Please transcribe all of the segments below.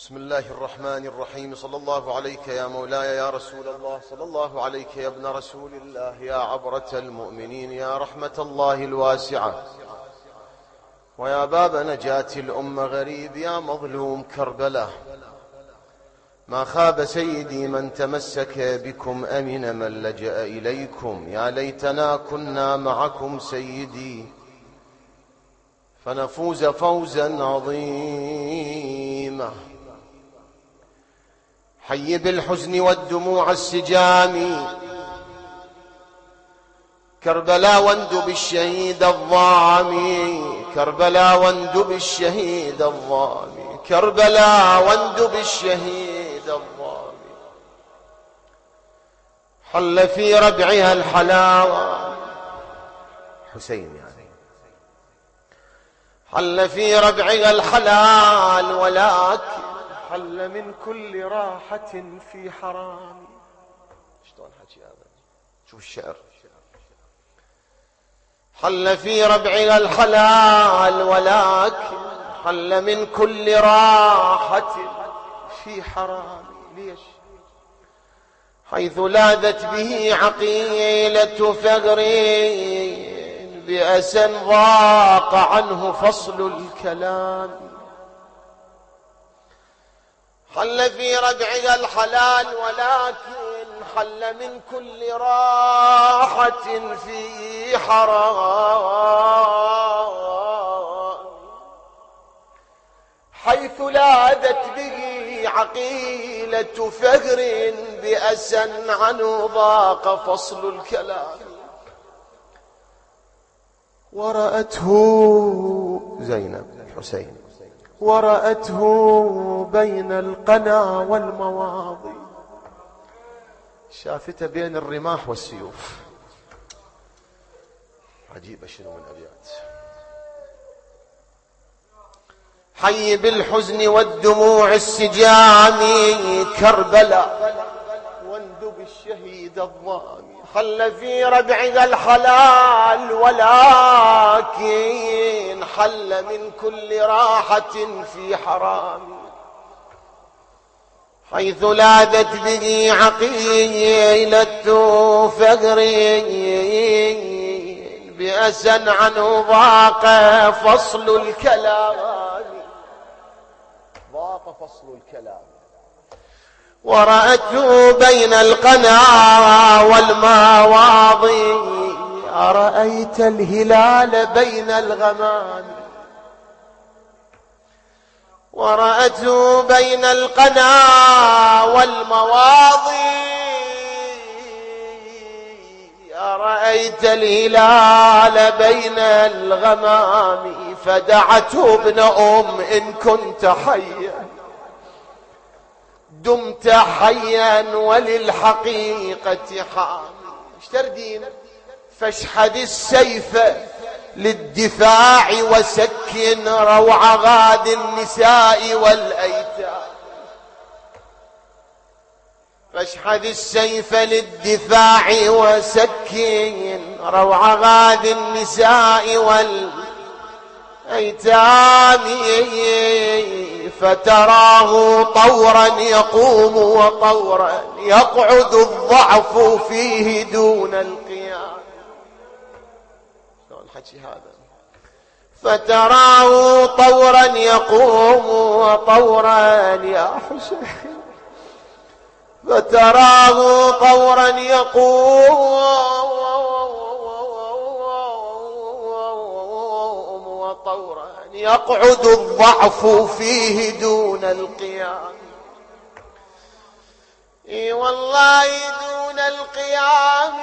بسم الله الرحمن الرحيم. صلى الله عليك يا مولاي يا رسول الله، صلى الله عليك يا ابن رسول الله، يا عبرة المؤمنين، يا رحمة الله الواسعة، ويا باب نجاة الأمة غريب، يا مظلوم كربلاء. ما خاب سيدي من تمسك بكم، أمن من لجأ إليكم. يا ليتنا كنا معكم سيدي فنفوز فوزا عظيما. حي بالحزن والدموع السجام كربلاء، واندب الشهيد الظامي. كربلاء واندب الشهيد الظامي. كربلاء واندب الشهيد الظامي. حل في ربعها الحلاوة، حسين يعني، حل في ربعها الحلال، ولكن حل من كل راحة في حرام. شلون حكي هذا؟ شوف الشعر. حل في ربعها الحلال، ولكن حل من كل راحة في حرام. ليش؟ حيث لاذت به عقيلة فقر، بأسا ضاق عنه فصل الكلام. حل في ربعها الحلال، ولكن حل من كل راحة في حرام. حيث لاذت به عقيلة فقر، بأسا عنه ضاق فصل الكلام. ورأته زينب الحسين، ورأته بين القنا والمواضي، شافته بين الرماح والسيوف. عجيبة شنو من أبيات. حي بالحزن والدموع السجام كربلاء، واندب الشهيد الظامي. حل في ربعها الحلال، ولكن حل من كل راحة في حرام. حيث لاذت به عقيلة فقر، بأسا عنه ضاق فصل الكلام. ضاق فصل الكلام. ورأته بين القنا والمواضي، أرأيت الهلال بين الغمام. ورأته بين القنا والمواضي، أرأيت الهلال بين الغمام. فدعته ابن إن كنت حيا دمت حيا، وللحقيقة حامي. ايش تردين؟ فاشحذ السيف للدفاع، وسكن روع غاد النساء والأيتام. فاشحذ السيف للدفاع، وسكن روع غاد النساء والأيتام. فتراه طورا يقوم، وطورا يقعد الضعف فيه دون القيام. شلون حكي هذا؟ فتراه طورا يقوم، وطورا يا حسين. فتراه طورا يقوم، وطورا يقعد الضعف فيه دون القيام. اي والله دون القيام.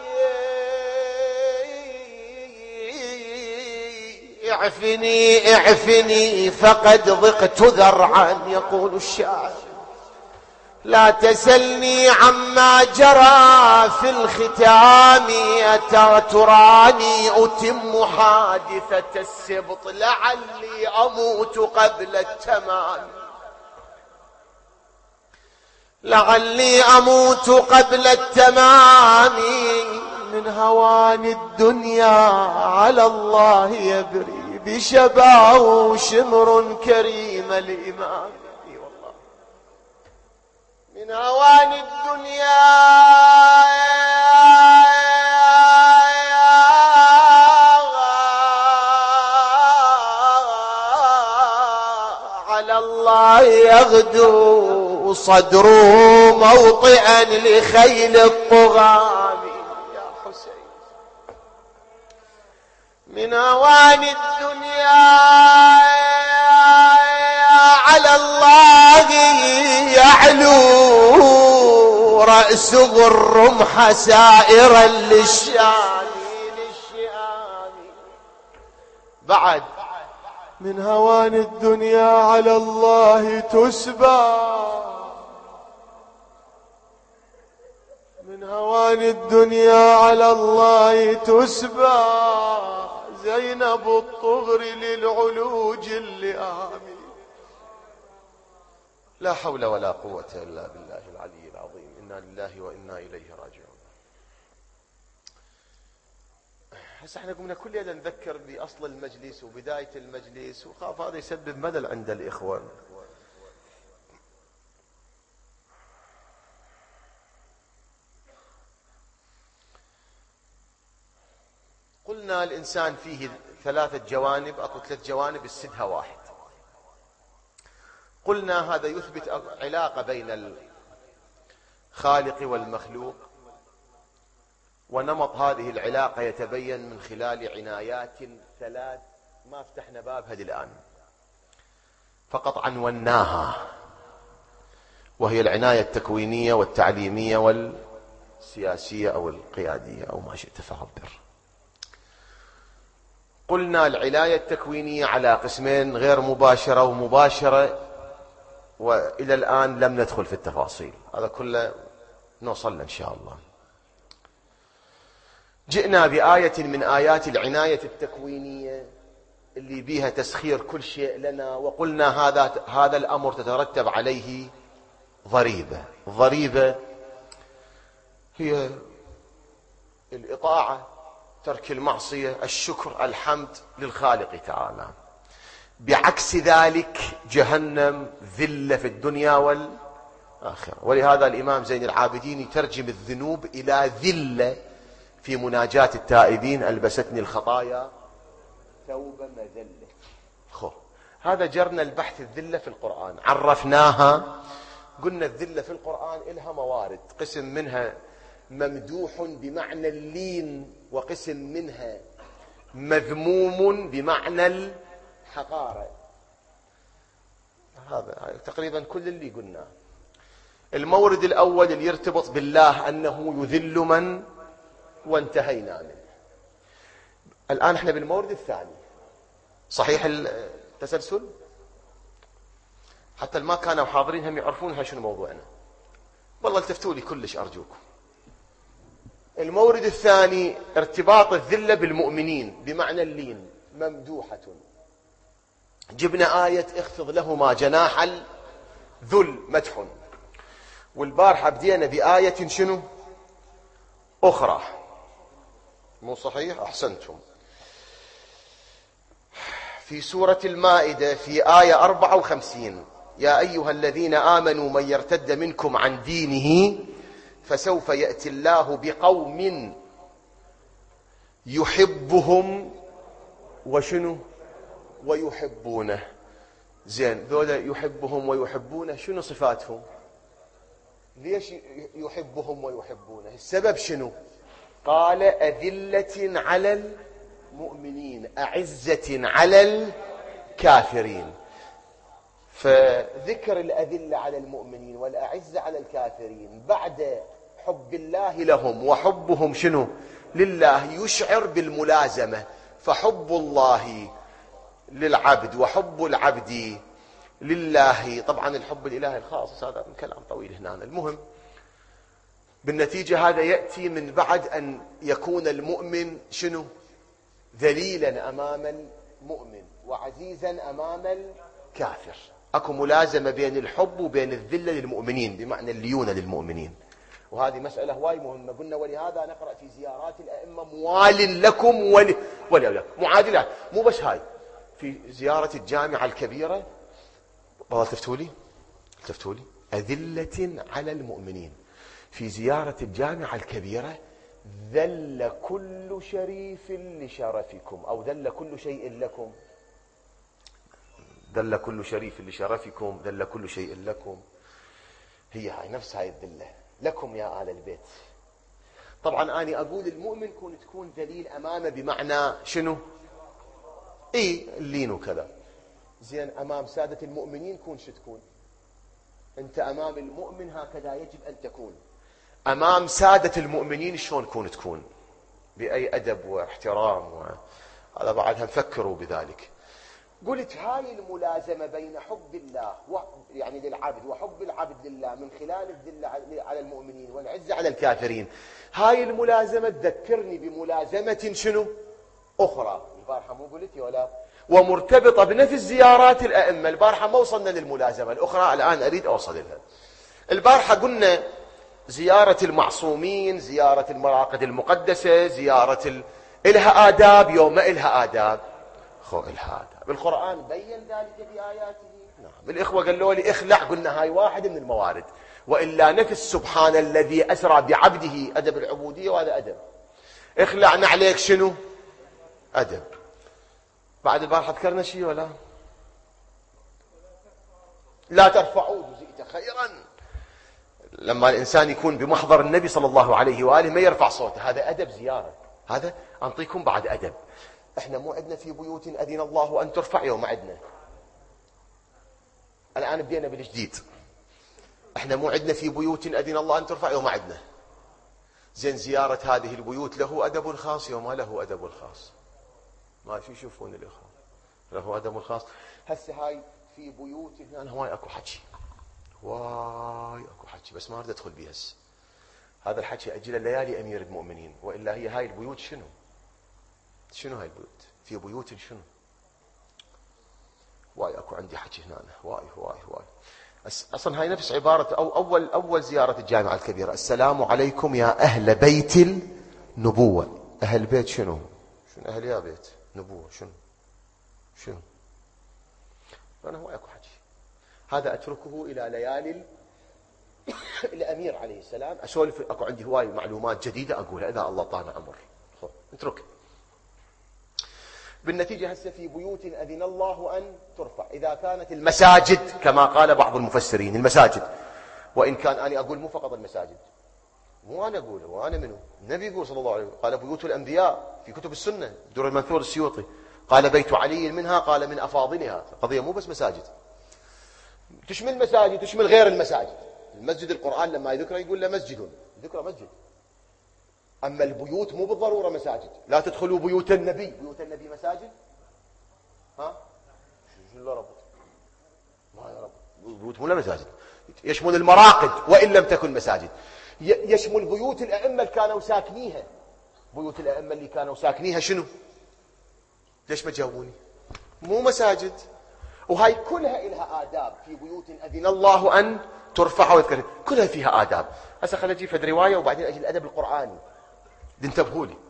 اعفني اعفني فقد ضقت ذرعا، يقول الشاعر. لا تسلني عما جرى في الختام، تراني أتم حادثة السبط، لعلي أموت قبل التمام. لعلي أموت قبل التمام. من هوان الدنيا على الله يبري، بشباه شمر كريم الإمام. من هوان الدنيا على الله يغدو صدر موطئا لخيل الطغام يا حسين. من هوان الدنيا على الله يعلو رأسه الرمح سائرا للشام بعد. من هوان الدنيا على الله تسبى، من هوان الدنيا على الله تسبى زينب الطغر للعلوج اللئام. لا حول ولا قوة إلا بالله العلي العظيم. إنا لله وإنا إليه راجعون. هسه احنا قمنا كل يوم نذكر بأصل المجلس وبداية المجلس، وخاف هذا يسبب ملل عند الإخوان. قلنا الإنسان فيه 3 جوانب، أو 3 جوانب السدها واحد. قلنا هذا يثبت علاقة بين الخالق والمخلوق، ونمط هذه العلاقة يتبين من خلال عنايات 3 ما فتحنا بابها الآن، فقط عنوناها، وهي العناية التكوينية والتعليمية والسياسية أو القيادية أو ما شئت فعبر. قلنا العناية التكوينية على قسمين، غير مباشرة ومباشرة، وإلى الآن لم ندخل في التفاصيل، هذا كله نوصل إن شاء الله. جئنا بآية من آيات العناية التكوينية اللي بيها تسخير كل شيء لنا، وقلنا هذا الأمر تترتب عليه ضريبة. الضريبة هي الإطاعة، ترك المعصية، الشكر، الحمد للخالق تعالى. بعكس ذلك جهنم ذلة في الدنيا والآخرة. ولهذا الإمام زين العابدين يترجم الذنوب إلى ذلة في مناجاة التائبين: ألبستني الخطايا ثوب مذلة. هذا جرنا البحث الذلة في القرآن، عرفناها. قلنا الذلة في القرآن إلها موارد، قسم منها ممدوح بمعنى اللين، وقسم منها مذموم بمعنى الحقارة. هذا تقريبا كل اللي قلناه. المورد الأول اللي يرتبط بالله أنه يذل من، وانتهينا منه. الآن احنا بالمورد الثاني. صحيح التسلسل؟ حتى ما كانوا حاضرين هم يعرفونها شنو موضوعنا. والله التفتوا لي كلش أرجوكم. المورد الثاني ارتباط الذلة بالمؤمنين بمعنى اللين، ممدوحة. جبنا آية اخفض لهما جناح الذل، مدح. والبارحة بدينا بآية شنو أخرى، مو صحيح؟ أحسنتم. في سورة المائدة في آية 54: يا أيها الذين آمنوا من يرتد منكم عن دينه فسوف يأتي الله بقوم يحبهم وشنو ويحبونه. زين، ذولا يحبهم ويحبونه شنو صفاتهم؟ ليش يحبهم ويحبونه؟ السبب شنو؟ قال أذلة على المؤمنين أعزة على الكافرين. فذكر الأذلة على المؤمنين والأعزة على الكافرين بعد حب الله لهم وحبهم شنو لله يشعر بالملازمة. فحب الله للعبد وحب العبد لله، طبعا الحب الإلهي الخاص هذا من كلام طويل هنا. المهم بالنتيجة هذا يأتي من بعد أن يكون المؤمن شنو ذليلا أمام المؤمن وعزيزا أمام الكافر. أكو ملازمة بين الحب وبين الذلة للمؤمنين بمعنى الليونة للمؤمنين، وهذه مسألة هواي مهمة. قلنا ولهذا نقرأ في زيارات الأئمة موال لكم ولي معادلات. مو بس هاي، في زيارة الجامعة الكبيرة والله تفتوا لي أذلة على المؤمنين. في زيارة الجامعة الكبيرة ذل كل شريف لشرفكم، أو ذل كل شيء لكم، ذل كل شريف لشرفكم، ذل كل شيء لكم. هي هاي نفس هاي الذلة لكم يا آل البيت. طبعا أنا أقول المؤمن تكون ذليل أمامه، بمعنى شنو؟ اللين وكذا. زين أمام سادة المؤمنين كون شو تكون؟ أنت أمام المؤمن هكذا يجب أن تكون. أمام سادة المؤمنين شلون تكون؟ بأي أدب واحترام. هذا بعدها نفكروا بذلك. قلت هاي الملازمة بين حب الله يعني للعبد وحب العبد لله من خلال الذلة على المؤمنين والعزة على الكافرين، هاي الملازمة تذكرني بملازمة شنو؟ أخرى. البارحة مو قلت ولا؟ ومرتبطة بنفس زيارات الأئمة. البارحة ما وصلنا للملازمة الأخرى، الآن أريد أوصل لها. البارحة قلنا زيارة المعصومين، زيارة المراقد المقدسة، زيارة إلها آداب. يوم ما إلها آداب، إلها آداب. القرآن بين ذلك بآياته. نعم. الإخوة قالوا لي اخلع، قلنا هاي واحد من الموارد، وإلا نفس سبحان الذي أسرى بعبده أدب العبودية، وهذا أدب. اخلعنا عليك شنو؟ أدب. بعد البارحة ذكرنا شيء ولا؟ لا ترفعوا جزئت خيرا. لما الإنسان يكون بمحضر النبي صلى الله عليه وآله ما يرفع صوته، هذا أدب زيارة. هذا أنطيكم بعد أدب. احنا مو عندنا في بيوت أذن الله أن ترفع، يوم عندنا الآن بدينا بالجديد. احنا مو عندنا في بيوت أذن الله أن ترفع، يوم عندنا. زين زيارة هذه البيوت له أدب خاص، يوم ما له أدب خاص. ما شو يشوفون الإخوة؟ له أدب خاص. هسه هاي في بيوت هنا هواي أكو حكي، واي أكو حكي، بس ما أريد أدخل بيه هسه. هذا الحكي أجل الليالي أمير المؤمنين، وإلا هي هاي البيوت شنو هاي البيوت؟ في بيوت شنو؟ واي أكو عندي حكي هنا، واي. أصلا هاي نفس عبارة أو أول زيارة الجامعة الكبيرة: السلام عليكم يا أهل بيت النبوة. أهل بيت شنو أهل يا بيت نبوة شنو؟ أنا هو أكو حكي. هذا أتركه إلى ليالي الأمير عليه السلام. أسولف أكو عندي هواي معلومات جديدة أقولها إذا الله طال عمر. اترك. بالنتيجة هسه في بيوت أذن الله أن ترفع، إذا كانت المساجد كما قال بعض المفسرين المساجد، وإن كان أنا أقول مو فقط المساجد، مو أنا أقوله، وأنا منه؟ النبي يقول صلى الله عليه وسلم، قال بيوت الأنبياء في كتب السنة، در المنثور السيوطي قال بيت علي منها، قال من أفاضلها. قضية مو بس مساجد، تشمل المساجد تشمل غير المساجد. المسجد القرآن لما يذكره يقول له مسجد، ذكره مسجد. أما البيوت مو بالضرورة مساجد. لا تدخلوا بيوت النبي. بيوت النبي مساجد؟ شو رب؟ ما يا رب، بيوت مو مساجد. يشمل المراقد وإن لم تكن مساجد، يشمل بيوت الأئمة اللي كانوا ساكنيها. بيوت الأئمة اللي كانوا ساكنيها شنو؟ ليش ما تجاوبوني؟ مو مساجد. وهاي كلها إلها آداب. في بيوت أذن الله أن ترفع ويذكر، كلها فيها آداب. هسه خلينا نجيب فد رواية وبعدين أجي الأدب القرآني. انتبهوا لي.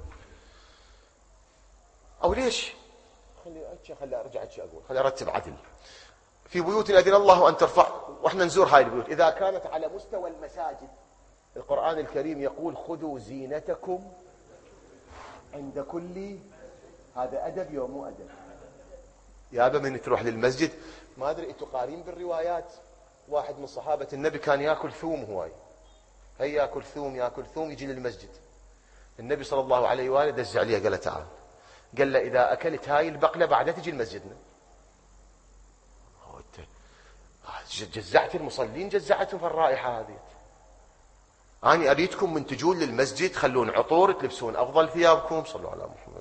أو ليش؟ خلي أرجع أقول، خلي أرتب عدل. في بيوت أذن الله أن ترفع، وإحنا نزور هاي البيوت إذا كانت على مستوى المساجد. القرآن الكريم يقول خذوا زينتكم عند كل. هذا أدب يوم مو أدب؟ يابا من تروح للمسجد، ما أدري أنتوا قارين بالروايات، واحد من صحابة النبي كان يأكل ثوم هواي، هي يأكل ثوم يجي للمسجد. النبي صلى الله عليه وآله دز عليه قال له تعال، قال له إذا أكلت هاي البقلة بعدها تجي لمسجدنا. جزعت المصلين، جزعتهم في الرائحة هذه. أنا أريدكم من تجون للمسجد خلون عطور، تلبسون أفضل ثيابكم. صلوا على محمد.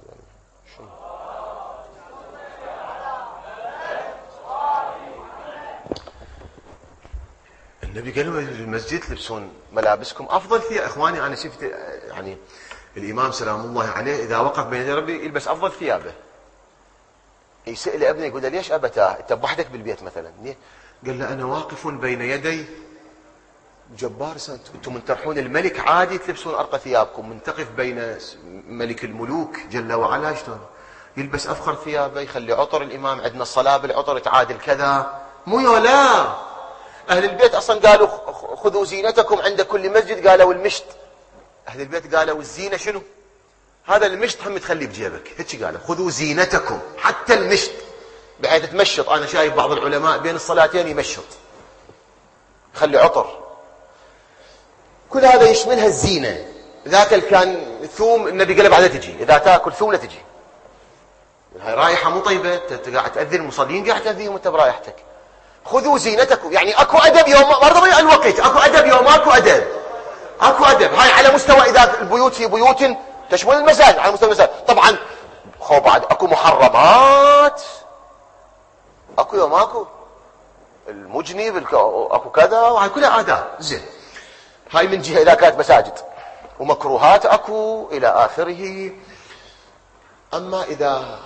النبي قال لهم للمسجد تلبسون ملابسكم أفضل ثياب. إخواني أنا شفت يعني الإمام سلام الله عليه إذا وقف بين يدي ربي يلبس أفضل ثيابه. يسأل ابنه يقول له ليش أبتاه أنت بوحدك بالبيت مثلا؟ قال له أنا واقف بين يدي جبار. أنتم من ترحون الملك عادي تلبسون أرقى ثيابكم، من تقف بين ملك الملوك جل وعلا شلون يلبس أفخر ثيابه، يخلي عطر. الإمام عندنا الصلاة بالعطر تعادل كذا، مو لا أهل البيت أصلا قالوا خذوا زينتكم عند كل مسجد، قالوا المشت. أهل البيت قالوا الزينة شنو؟ هذا المشت هم تخليه بجيبك، هيك قالوا خذوا زينتكم، حتى المشت بحيث تمشط. أنا شايف بعض العلماء بين الصلاتين يمشط، يخلي عطر. كل هذا يشملها الزينة. ذاك كان ثوم، النبي قال بعدها تجي، إذا تأكل ثوم لا تجي، هاي رايحة مو طيبة، قاعد تأذي المصلين، قاعد تأذيهم وانت برايحتك. خذوا زينتكم، يعني اكو أدب يوم ما تضيع الوقت، اكو أدب يوم اكو أدب، اكو أدب. هاي على مستوى إذا البيوت هي بيوت تشمل المساجد، على مستوى المساجد. طبعا خو بعد اكو محرمات، اكو يوم اكو المجنب، اكو كذا، وهاي كلها آداب. زين، هاي من جهة إذا كانت مساجد، ومكروهات اكو إلى آخره. أما إذا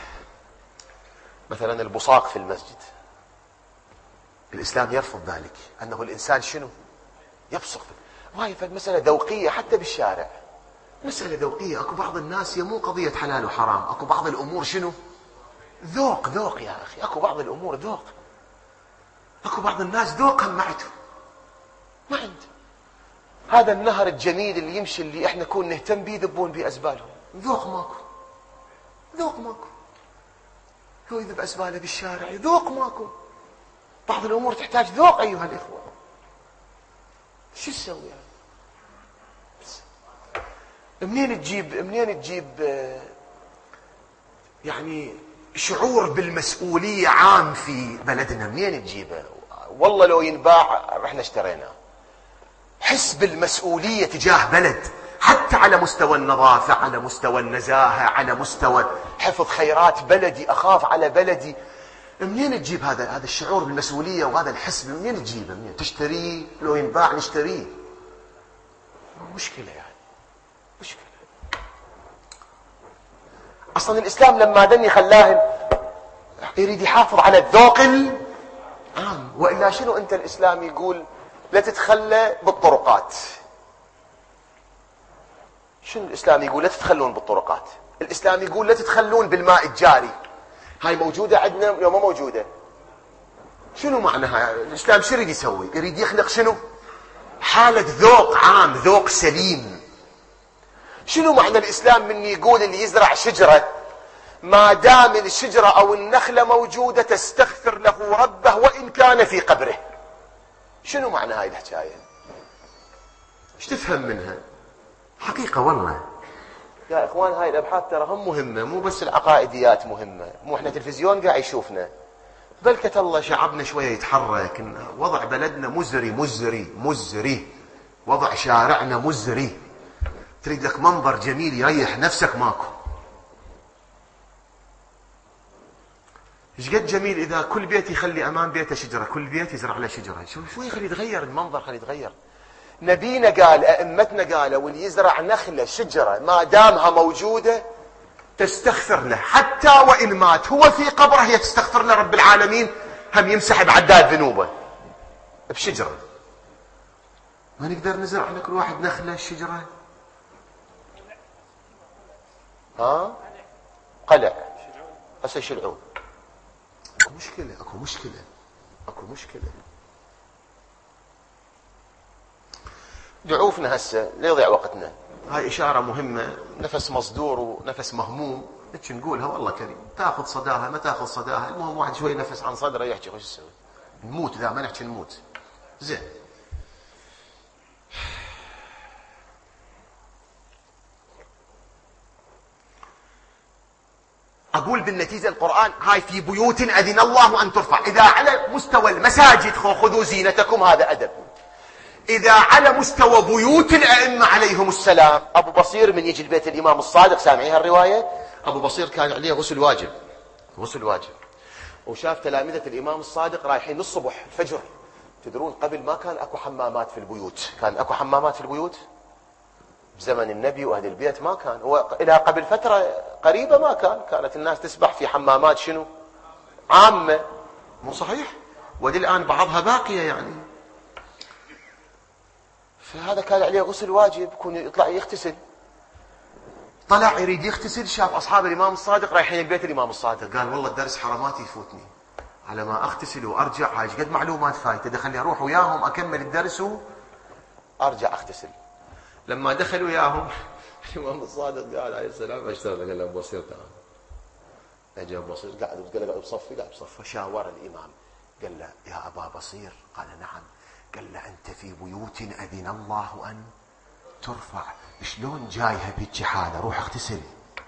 مثلا البصاق في المسجد، الإسلام يرفض ذلك، أنه الإنسان شنو؟ يبصق. وهي مسألة ذوقية حتى بالشارع، مسألة ذوقية. أكو بعض الناس مو قضية حلال وحرام، أكو بعض الأمور شنو؟ ذوق يا أخي، أكو بعض الأمور ذوق. أكو بعض الناس ذوقهم ما عنده. هذا النهر الجميل اللي يمشي، اللي احنا كون نهتم به، يذبون به أزبالهم، ذوق ماكو. هو يذب أزباله بالشارع، ذوق ماكو. بعض الأمور تحتاج ذوق أيها الإخوة. شو تسوي يعني؟ منين تجيب يعني شعور بالمسؤولية عام في بلدنا؟ منين تجيبه؟ والله لو ينباع رحنا اشتريناه. حس بالمسؤولية تجاه بلد، حتى على مستوى النظافة، على مستوى النزاهة، على مستوى حفظ خيرات بلدي، أخاف على بلدي. منين تجيب هذا الشعور بالمسؤولية وهذا الحس؟ منين تجيبه؟ منين تشتريه؟ لو ينباع نشتريه. مشكلة يعني، مشكلة. أصلا الإسلام لما دني خلاه يريد يحافظ على الذوق العام. وإلا شنو أنت الإسلام يقول لا تتخلى بالطرقات؟ شنو الإسلام يقول؟ لا تتخلون بالطرقات. الإسلام يقول لا تتخلون بالماء الجاري. هاي موجودة عندنا يوم ما موجودة؟ شنو معناها؟ الإسلام شو يريد يسوي؟ يريد يخلق شنو؟ حالة ذوق عام، ذوق سليم. شنو معنى الإسلام من يقول اللي يزرع شجرة ما دام الشجرة أو النخلة موجودة تستغفر له ربه وإن كان في قبره؟ شنو معنى هاي الحكاية؟ ايش تفهم منها؟ حقيقة والله يا إخوان، هاي الأبحاث ترى هم مهمة، مو بس العقائديات مهمة. مو إحنا تلفزيون قاعد يشوفنا، بلكة الله شعبنا شوية يتحرك. وضع بلدنا مزري، وضع شارعنا مزري. تريد لك منظر جميل يريح نفسك، ماكو. ايش قد جميل إذا كل بيت يخلي أمام بيته شجرة، كل بيت يزرع له شجرة. شوي يخلي يتغير المنظر، خلي يتغير. نبينا قال، أئمتنا قالوا واللي يزرع نخلة شجرة ما دامها موجودة تستغفر له، حتى وإن مات هو في قبره هي تستغفر له رب العالمين، هم يمسح بعداد ذنوبه بشجرة. ما نقدر نزرع لكل واحد نخلة شجرة؟ قلع هسه يشلعون. اكو مشكلة. دعوفنا هسه لا يضيع وقتنا. هاي إشارة مهمة، نفس مصدور ونفس مهموم، هيك نقولها والله كريم. تاخذ صداها ما تاخذ صداها، المهم واحد شوي نفس عن صدره يحكي وش يسوي؟ نموت إذا ما نحكي نموت. زين، أقول بالنتيجة القرآن هاي في بيوت أذن الله أن ترفع. إذا على مستوى المساجد خذوا زينتكم، هذا أدب. إذا على مستوى بيوت الأئمة عليهم السلام، أبو بصير من يجي البيت الإمام الصادق، سامعين هالرواية؟ أبو بصير كان عليه غسل واجب، وشاف تلامذة الإمام الصادق رايحين الصبح الفجر. تدرون قبل ما كان أكو حمامات في البيوت، كان أكو حمامات في البيوت بزمن النبي وأهل البيت ما كان. وإلى قبل فترة قريبة ما كانت الناس تسبح في حمامات شنو؟ عامة، مو صحيح؟ وللآن بعضها باقية يعني. فهذا كان عليه غسل واجب، يكون يطلع يغتسل. طلع يريد يغتسل، شاف أصحاب الإمام الصادق رايحين البيت الإمام الصادق، قال والله الدرس حراماتي يفوتني. على ما اغتسل وارجع، هاي قد معلومات فايته، دخلني اروح وياهم اكمل الدرس وارجع اغتسل. لما دخل وياهم الامام الصادق قال عليه السلام اشتغل، قال له ابو بصير تعال. اجى ابو بصير قاعد، قال له بصفي، لا بصفه. شاور الامام قال له يا ابا بصير، قال نعم. قال له انت في بيوت اذن الله ان ترفع، شلون جايها بهيك حاله؟ روح اغتسل.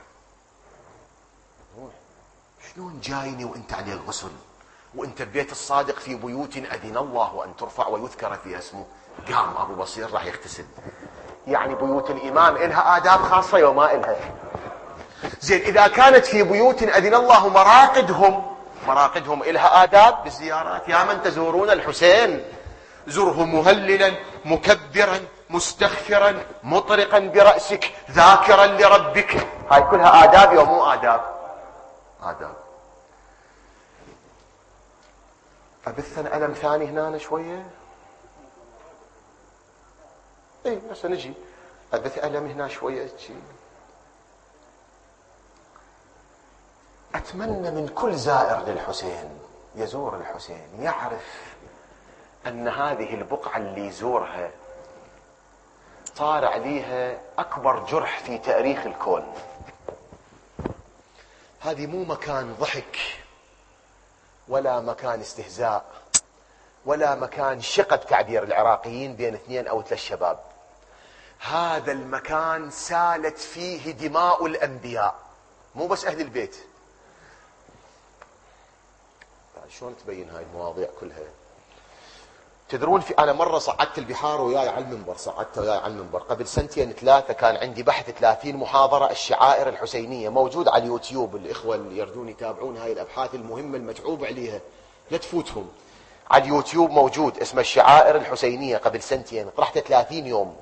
روح، شلون جايني وانت على الغسل وانت ببيت الصادق في بيوت اذن الله ان ترفع ويذكر فيها اسمه؟ قام ابو بصير راح يغتسل. يعني بيوت الامام الها آداب خاصه وما الها؟ زين، اذا كانت في بيوت اذن الله مراقدهم الها آداب بالزيارات. يا من تزورون الحسين زره مهللا مكبرا مستغفرا مطرقا برأسك ذاكرا لربك. هاي كلها آداب ومو آداب؟ آداب. أبثنا ألم ثاني هنا شوية. اي هسه نجي أبث ألم هنا شوية. أتمنى من كل زائر للحسين يزور الحسين يعرف أن هذه البقعة اللي يزورها صار عليها أكبر جرح في تاريخ الكون. هذه مو مكان ضحك ولا مكان استهزاء ولا مكان شقة تعبير العراقيين بين 2 أو 3 شباب. هذا المكان سالت فيه دماء الأنبياء، مو بس أهل البيت. شلون تبين هاي المواضيع كلها؟ تدرون أنا مرة صعدت البحار وياي على المنبر، قبل 2 3 كان عندي بحث 30 محاضرة الشعائر الحسينية، موجود على اليوتيوب. الإخوة اللي يردون يتابعون هاي الأبحاث المهمة المتعوب عليها لا تفوتهم. على اليوتيوب موجود، اسمه الشعائر الحسينية، قبل 2 طرحت 30 يوم.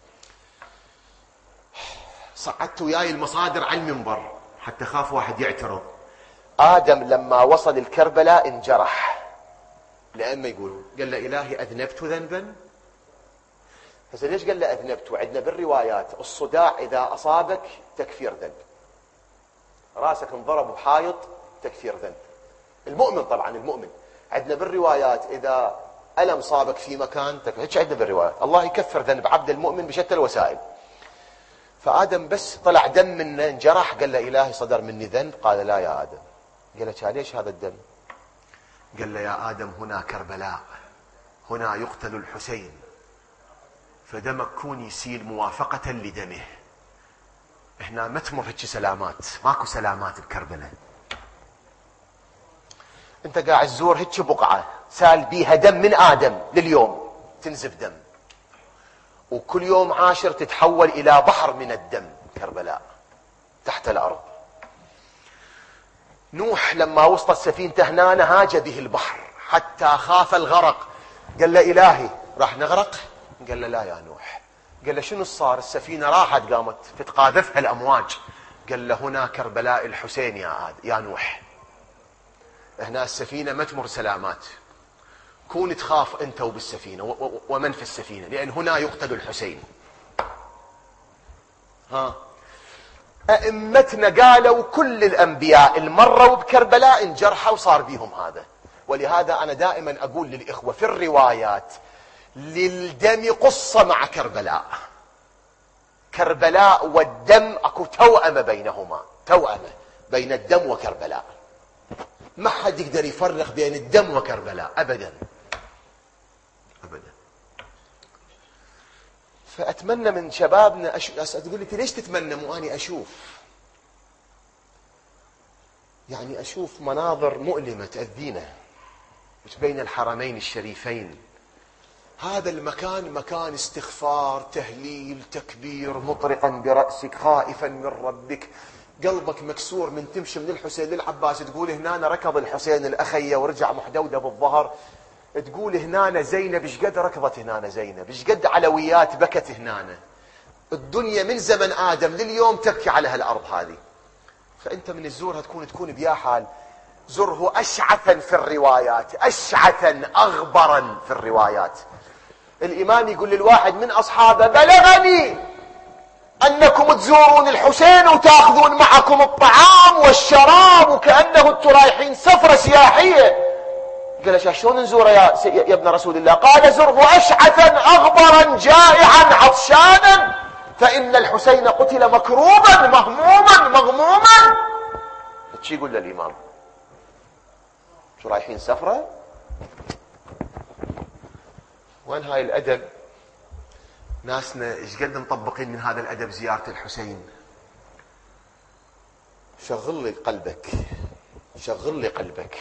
صعدت وياي المصادر على المنبر حتى خاف واحد يعترض. آدم لما وصل الكربلاء انجرح، لأن ما يقولون قال له إلهي أذنبت ذنبا. هسه ليش قال له أذنبت؟ وعندنا بالروايات الصداع إذا أصابك تكفير ذنب، راسك انضرب بحائط تكفير ذنب. المؤمن طبعا، المؤمن عندنا بالروايات إذا ألم صابك في مكان هيك عندنا بالروايات الله يكفر ذنب عبد المؤمن بشتى الوسائل. فآدم بس طلع دم منه انجرح، قال له إلهي صدر مني ذنب. قال لا يا آدم. قال له ليش هذا الدم؟ قال له يا آدم هنا كربلاء، هنا يقتل الحسين، فدمك كون يسيل موافقة لدمه. هنا ما تمر هيك سلامات، ماكو سلامات بكربلاء. انت قاعد تزور هيك بقعة سال بيها دم من آدم لليوم، تنزف دم، وكل يوم 10 تتحول إلى بحر من الدم كربلاء تحت الأرض. نوح لما وصلت سفينته هنا هاج به البحر حتى خاف الغرق. قال له إلهي راح نغرق؟ قال له لا يا نوح. قال له شنو صار؟ السفينة راحت قامت تتقاذفها الأمواج. قال له هنا كربلاء الحسين يا نوح. هنا السفينة ما تمر سلامات، كون تخاف أنت وبالسفينة ومن في السفينة، لأن هنا يقتل الحسين. أئمتنا قالوا كل الأنبياء المروا بكربلاء انجرحوا وصار بيهم هذا. ولهذا أنا دائما أقول للإخوة في الروايات للدم قصة مع كربلاء. كربلاء والدم أكو توأمة بينهما، توأمة بين الدم وكربلاء. ما حد يقدر يفرق بين الدم وكربلاء أبدا أبدا. فأتمنى من شبابنا تقول لي ليش تتمنى؟ مو أني أشوف، يعني أشوف مناظر مؤلمة تأذينا بين الحرمين الشريفين. هذا المكان مكان استغفار، تهليل، تكبير، مطرقا برأسك خائفا من ربك، قلبك مكسور من تمشي من الحسين للعباس تقول هنا ركض الحسين الأخية ورجع محدودة بالظهر، تقول هنا زينب ايش قد ركضت، هنا زينب ايش قد علويات بكت هنا. الدنيا من زمن آدم لليوم تبكي على هالأرض هذه. فأنت من الزورها تكون بيا حال. زره أشعثا في الروايات، أشعثا أغبرا في الروايات. الإمام يقول للواحد من أصحابه بلغني أنكم تزورون الحسين وتأخذون معكم الطعام والشراب وكأنه انتم رايحين سفرة سياحية. قال شلون نزوره يا ابن رسول الله؟ قال زره أشعثا أغبرا جائعا عطشانا، فإن الحسين قتل مكروبا مهموما مغموما. شو يقول للإمام؟ شو رايحين سفرة؟ وين هاي الأدب؟ ناسنا ايش قد مطبقين من هذا الأدب زيارة الحسين؟ شغل لي قلبك، شغل لي قلبك.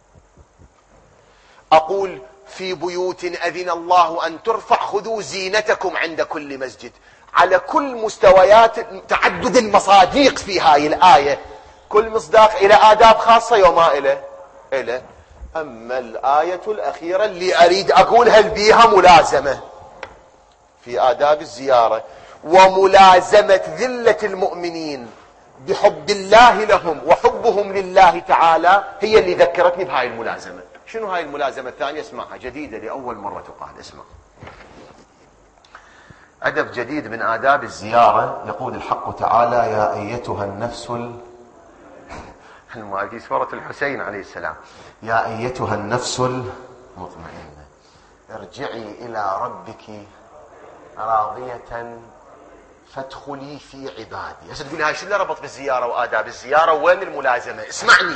أقول في بيوت أذن الله أن ترفع خذوا زينتكم عند كل مسجد. على كل مستويات تعدد المصادق في هاي الآية، كل مصداق إلى آداب خاصة وما إله. أما الآية الأخيرة اللي أريد أقولها بيها ملازمة في آداب الزيارة وملازمة ذلة المؤمنين بحب الله لهم وحبهم لله تعالى، هي اللي ذكرتني بهاي الملازمة. شنو هاي الملازمة الثانية؟ اسمعها، جديدة لأول مرة تقال. اسمع، أدب جديد من آداب الزيارة. يقول الحق تعالى: يا أيتها النفس في سورة الحسين عليه السلام: يا أيتها النفس المطمئنة ارجعي إلى ربك راضية فادخلي في عبادي. هسه تقولي هاي شو اللي ربط بالزيارة وآداب الزيارة؟ وين الملازمة؟ اسمعني،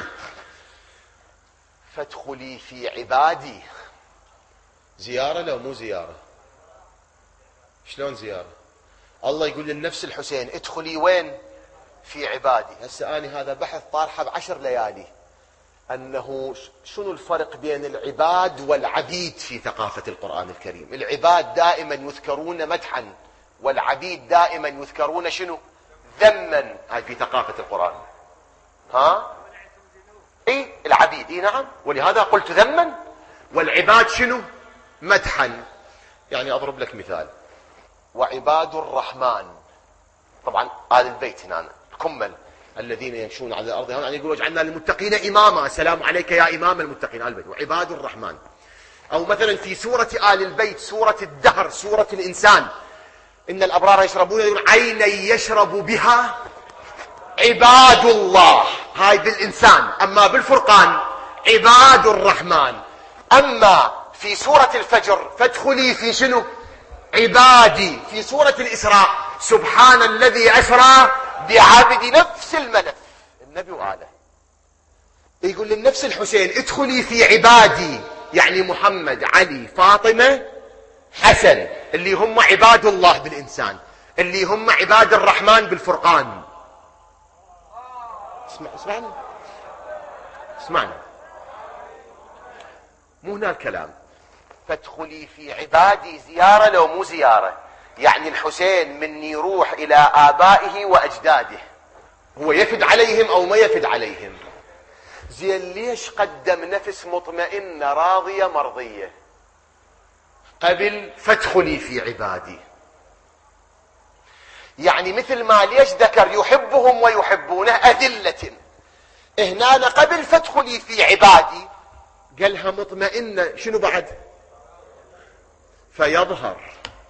فادخلي في عبادي. زيارة لو مو زيارة؟ شلون زيارة؟ الله يقول للنفس الحسين ادخلي وين؟ في عبادي. هسه أنا هذا بحث طارحه ب10 ليالي، أنه شنو الفرق بين العباد والعبيد في ثقافة القرآن الكريم. العباد دائما يذكرون مدحا، والعبيد دائما يذكرون شنو؟ ذما. هاي في ثقافة القرآن. اي العبيد، اي نعم، ولهذا قلت ذما، والعباد شنو؟ مدحا. يعني اضرب لك مثال: وعباد الرحمن، طبعا آل البيت هنا الكمل الذين يمشون على الارض هون، يعني يقول واجعلنا للمتقين اماما، السلام عليك يا امام المتقين، آل البيت. وعباد الرحمن. او مثلا في سورة آل البيت، سورة الدهر، سورة الانسان: ان الابرار يشربون عينا يشرب بها عباد الله. هاي بالإنسان. أما بالفرقان عباد الرحمن. أما في سورة الفجر فادخلي في شنو؟ عبادي. في سورة الإسراء: سبحان الذي أسرى بعبد، نفس الملف، النبي وآله. يقول للنفس الحسين ادخلي في عبادي، يعني محمد، علي، فاطمة، حسن، اللي هم عباد الله بالإنسان، اللي هم عباد الرحمن بالفرقان. اسمعني مو هنا الكلام. فادخلي في عبادي زيارة لو مو زيارة؟ يعني الحسين من يروح إلى آبائه وأجداده هو يفد عليهم أو ما يفد عليهم؟ زين ليش قدم نفس مطمئنة راضية مرضية قبل فادخلي في عبادي؟ يعني مثل ما ليش ذكر يحبهم ويحبونه أذلة، هنا قبل فادخلي في عبادي قالها مطمئنة. شنو بعد؟ فيظهر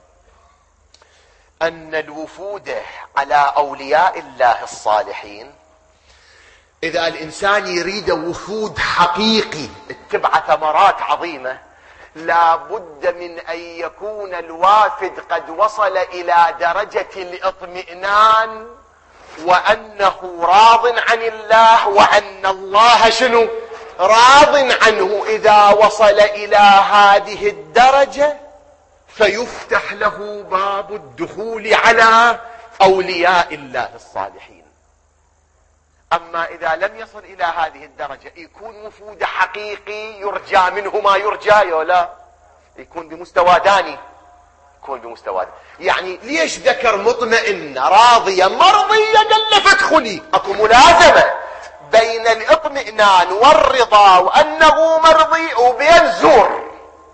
أن الوفود على أولياء الله الصالحين، إذا الإنسان يريد وفود حقيقي اتبع ثمرات عظيمة، لا بد من أن يكون الوافد قد وصل إلى درجة الاطمئنان، وأنه راض عن الله، وأن الله شنو؟ راض عنه. إذا وصل إلى هذه الدرجة فيفتح له باب الدخول على أولياء الله الصالحين. أما إذا لم يصل إلى هذه الدرجة يكون وفود حقيقي يرجى منه ما يرجى، ولا يكون بمستوى داني، يكون بمستوى داني. يعني ليش ذكر مطمئنة راضية مرضية قال فادخلي؟ أكو ملازمة بين الاطمئنان والرضا وأنه مرضي وبين زور.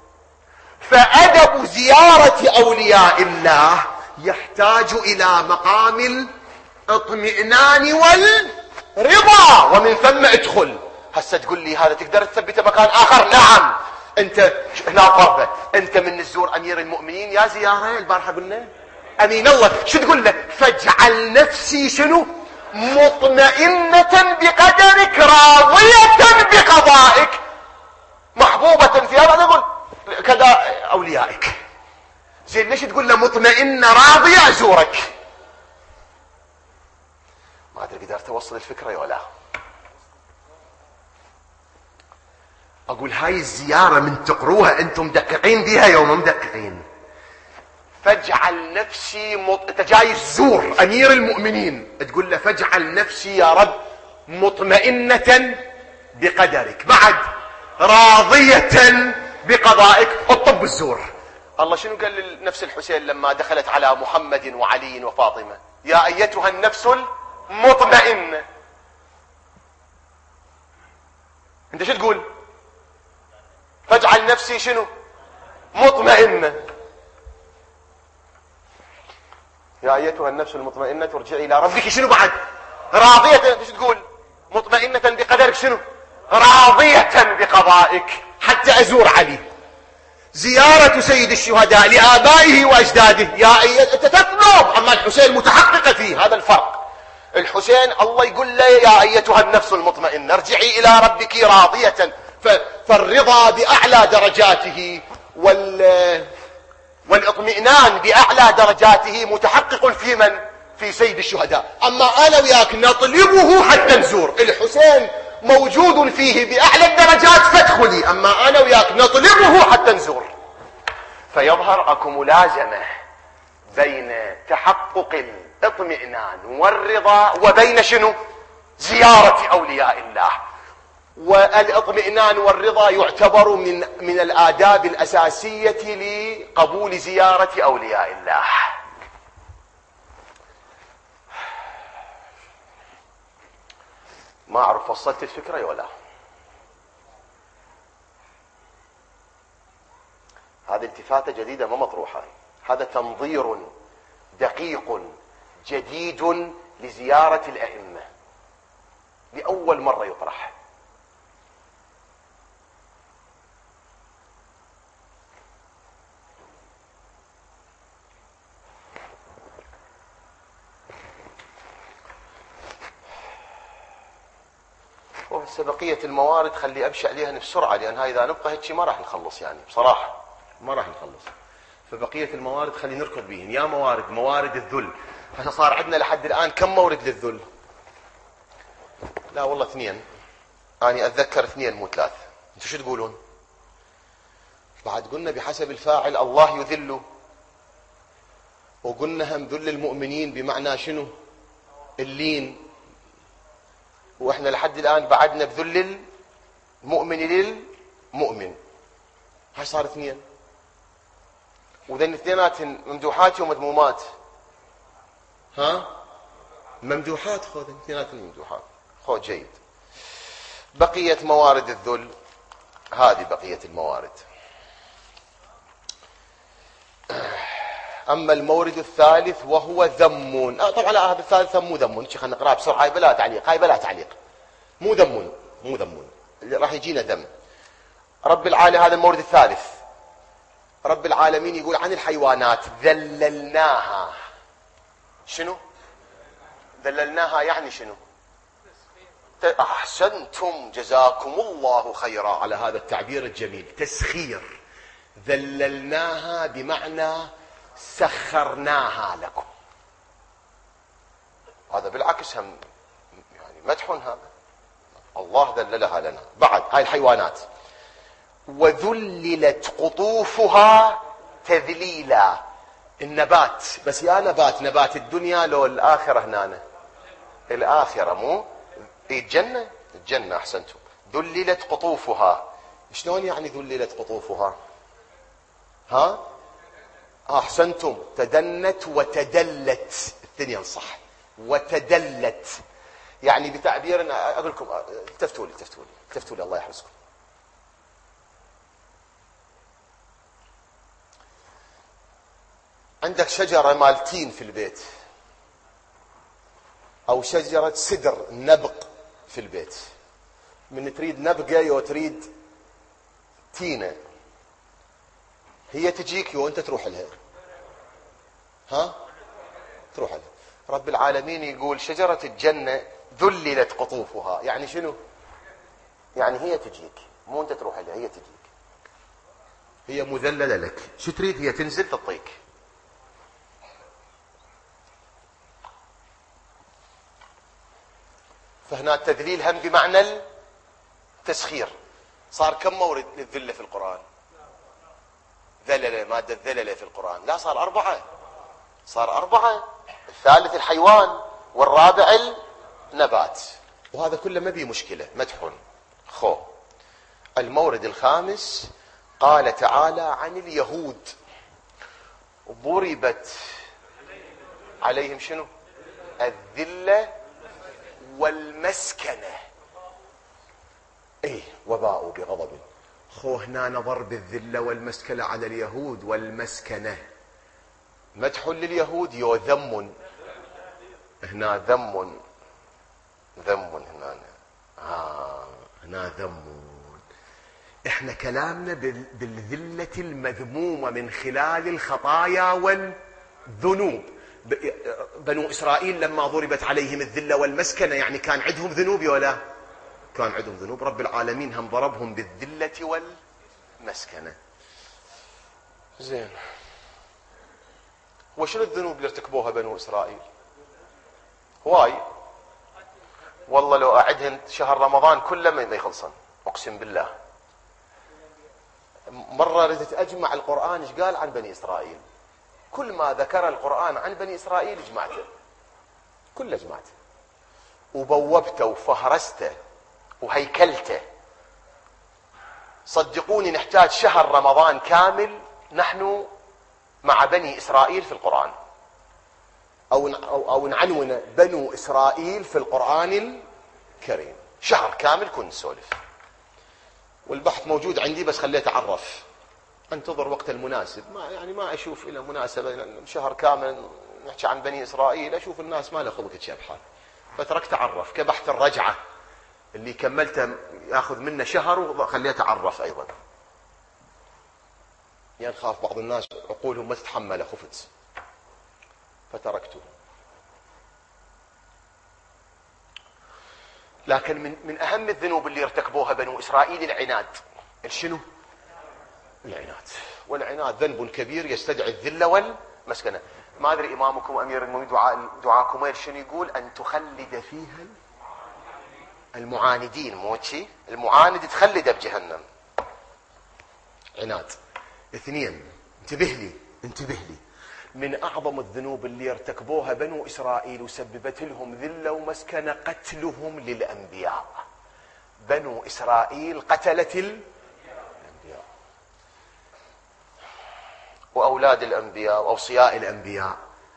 فأدب زيارة أولياء الله يحتاج إلى مقام الاطمئنان والرضا، ومن ثم ادخل. هسه تقول لي هذا تقدر تثبته مكان آخر؟ نعم. أنت هنا ضربة، أنت من الزور أمير المؤمنين يا زيارة البارحة قلنا أمين الله، شو تقول له؟ فاجعل نفسي شنو؟ مطمئنة بقدرك راضية بقضائك. محبوبة في هذا، يقول كذا أوليائك. زين ليش تقول له مطمئنة راضية أزورك؟ ما أدري قدرت أوصل الفكرة ولا لا. أقول هاي الزيارة من تقروها أنتم مدققين بها يوم مدققين. فاجعل نفسي أنت جاي تزور أمير المؤمنين، تقول له فاجعل نفسي يا رب مطمئنة بقدرك، بعد راضية بقضائك، الطب الزور. الله شنو قال للنفس الحسين لما دخلت على محمد وعلي وفاطمة؟ يا أيتها النفس المطمئنة. انت شو تقول؟ فاجعل نفسي شنو؟ مطمئنة. يا أيتها النفس المطمئنة ارجعي إلى ربك شنو بعد؟ راضية. انت شو تقول؟ مطمئنة بقدرك شنو؟ راضية بقضائك، حتى أزور علي. زيارة سيد الشهداء لآبائه وأجداده، أنت تطلب، أما الحسين متحققة فيه. هذا الفرق. الحسين الله يقول له يا أيتها النفس المطمئنة ارجعي إلى ربك راضية. فالرضا بأعلى درجاته والاطمئنان بأعلى درجاته متحقق في من؟ في سيد الشهداء. أما أنا وياك نطلبه حتى نزور. الحسين موجود فيه بأعلى الدرجات فادخلي، أما أنا وياك نطلبه حتى نزور. فيظهر أكو ملازمة بين تحقق الاطمئنان والرضا وبين شنو؟ زيارة أولياء الله. والاطمئنان والرضا يعتبر من الآداب الأساسية لقبول زيارة أولياء الله. ما أعرف وصلت الفكرة ولا. هذه التفاتة جديدة ما مطروحة، هذا تنظير دقيق جديد لزيارة الأئمة، لأول مرة يطرح. بقية الموارد خلي أمشي عليها بسرعة، لأن هاي إذا نبقى هيك ما راح نخلص، يعني بصراحة ما راح نخلص. فبقية الموارد خلي نركض بيهن. يا موارد الذل. هسه صار عندنا لحد الآن كم مورد للذل؟ لا والله 2. أنا أتذكر 2 مو 3. أنتوا شو تقولون؟ بعد قلنا بحسب الفاعل الله يذل، وقلنا هم ذل المؤمنين بمعنى شنو؟ اللين. واحنا لحد الان بعدنا بذل المؤمن للمؤمن. هاي صار 2. وذن اثنينات ممدوحات ومذمومات. ها؟ ممدوحات. خذ اثنينات ممدوحات. خذ جيد. بقية موارد الذل، هذه بقية الموارد. أما المورد الثالث وهو ذم. طبعا لا، هذا الثالث مو ذم. خلينا نقرأ بسرعة. هاي بلا تعليق. مو ذم. راح يجينا ذم. رب العالمين، هذا المورد الثالث. رب العالمين يقول عن الحيوانات ذللناها. شنو؟ ذللناها يعني شنو؟ أحسنتم، جزاكم الله خيرا على هذا التعبير الجميل. تسخير. ذللناها بمعنى سخرناها لكم. هذا بالعكس هم يعني مدح. هذا الله ذللها لنا. بعد هاي الحيوانات وذللت قطوفها تذليلا. النبات، بس يا نبات الدنيا لو الآخرة هنا؟ الآخرة مو الجنة. أحسنتم. ذللت قطوفها. شلون يعني ذللت قطوفها؟ ها؟ أحسنتم. تدنت وتدلت، الثنين صح. وتدلت يعني بتعبير أقول لكم، التفتوا لي الله يحفظكم. عندك شجرة مالتين في البيت، أو شجرة سدر نبق في البيت. من تريد نبقة يو تريد تينة، هي تجيك وانت تروح لها. ها؟ تروح لها. رب العالمين يقول شجرة الجنة ذللت قطوفها، يعني شنو؟ يعني هي تجيك. مو انت تروح لها، هي تجيك، هي مذللة لك، شو تريد؟ هي تنزل تعطيك. فهنا التذليل هم بمعنى التسخير. صار كم مورد للذلة في القرآن؟ ذلل، مادة ذلل في القرآن، لا صار 4. صار 4، الثالث الحيوان والرابع النبات، وهذا كله ما بيه مشكلة، مدح. خو المورد الخامس قال تعالى عن اليهود ضربت عليهم شنو؟ الذلة والمسكنة. ايه وباءوا بغضب. خو هنا نظر بالذلة والمسكنة على اليهود والمسكنة، مدح لليهود يو ذم، هنا ذم، ذم هنا ذم. احنا كلامنا بالذلة المذمومة من خلال الخطايا والذنوب. بنو إسرائيل لما ضربت عليهم الذلة والمسكنة يعني كان عندهم ذنوب ولا كان عندهم ذنوب؟ رب العالمين هم ضربهم بالذلة والمسكنة. زين، وشنو الذنوب اللي ارتكبوها بنو إسرائيل؟ هواي، والله لو أعدهن شهر رمضان كله ما يخلصن، أقسم بالله. مرة ردت أجمع القرآن إيش قال عن بني إسرائيل، كل ما ذكر القرآن عن بني إسرائيل جمعته، كله جمعته وبوبته وفهرسته وهيكلته. صدقوني نحتاج شهر رمضان كامل نحن مع بني إسرائيل في القرآن، أو نعنون بنو إسرائيل في القرآن الكريم، شهر كامل كن نسولف. والبحث موجود عندي بس خليته أعرف، انتظر وقت المناسب. ما أشوف إلى مناسبة شهر كامل نحكي عن بني إسرائيل، أشوف الناس ما له خلق تشبحان، فتركت أعرف كبحث الرجعة اللي كملته ياخذ منه شهر وخليته أعرف أيضا، يعني خاف بعض الناس عقولهم ما تتحمل، خفت فتركته. لكن من أهم الذنوب اللي ارتكبوها بنو إسرائيل العناد. شنو؟ العناد. والعناد ذنب كبير يستدعي الذلة والمسكنة. ما أدري إمامكم أمير المؤمنين دعاكم شنو يقول؟ أن تخلد فيها المعاندين، مو شيء المعاند تخلده بجهنم. عناد. 2، انتبه لي، من أعظم الذنوب اللي ارتكبوها بنو إسرائيل وسببت لهم ذلة ومسكنة قتلهم للأنبياء. بنو إسرائيل قتلت الأنبياء وأولاد الأنبياء وأوصياء الأنبياء،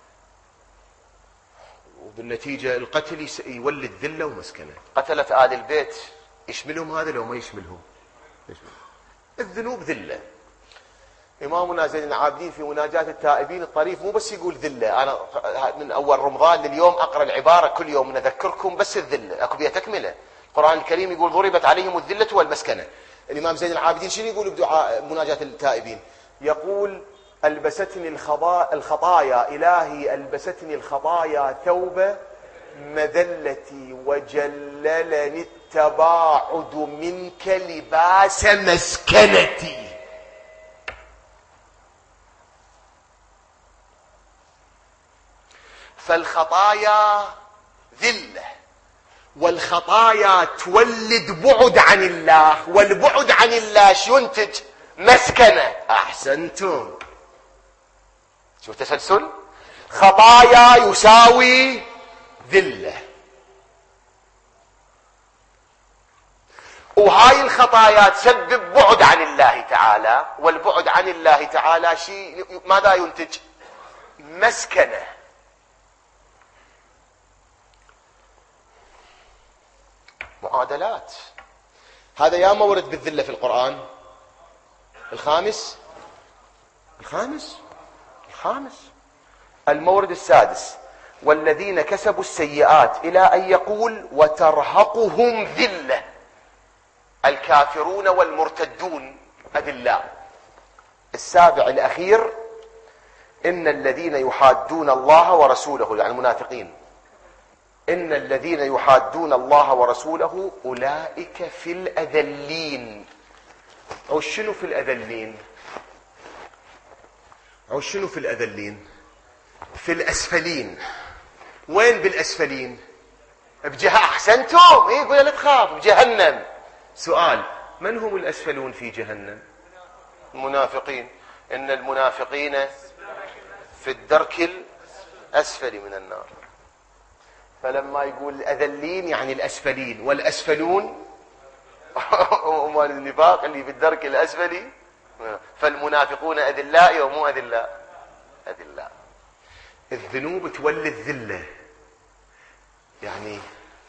وبالنتيجة القتل يولد ذلة ومسكنة. قتلت آل البيت، يشملهم هذا لو ما يشملهم؟ الذنوب ذلة. إمامنا زين العابدين في مناجاة التائبين الطريف مو بس يقول ذلة، أنا من أول رمضان لليوم أقرأ العبارة كل يوم نذكركم بس الذلة، أكو بيها تكملة. القرآن الكريم يقول ضربت عليهم الذلة والمسكنة. الإمام زين العابدين شنو يقول بدعاء مناجاة التائبين؟ يقول ألبستني الخطايا إلهي، ألبستني الخطايا ثوب مذلتي، وجللني التباعد منك لباس مسكنتي. فالخطايا ذلة، والخطايا تولد بعد عن الله، والبعد عن الله شو ينتج؟ مسكنة. أحسنتم، شوف تسلسل، خطايا يساوي ذلة، وهاي الخطايا تسبب بعد عن الله تعالى، والبعد عن الله تعالى شيء ماذا ينتج؟ مسكنة. معادلات. هذا يا مورد بالذلة في القرآن. الخامس المورد السادس، والذين كسبوا السيئات إلى أن يقول وترهقهم ذلة، الكافرون والمرتدون أذلاء. السابع الأخير، إن الذين يحادون الله ورسوله، يعني المنافقين، إن الذين يحادون الله ورسوله أولئك في الأذلين. أو شنو في الأذلين؟ أو شنو في الأذلين؟ في الأسفلين. وين بالأسفلين؟ أحسنتم. إيه يقول لا تخاف، بجهنم. سؤال: من هم الأسفلون في جهنم؟ المنافقين. إن المنافقين في الدرك الأسفل من النار. فلما يقول الأذلين يعني الأسفلين، والأسفلون هم النفاق اللي في الدرك الأسفل. فالمنافقون أذلاء ومو أذلاء؟ أذلاء. الذنوب تولي الذلة. يعني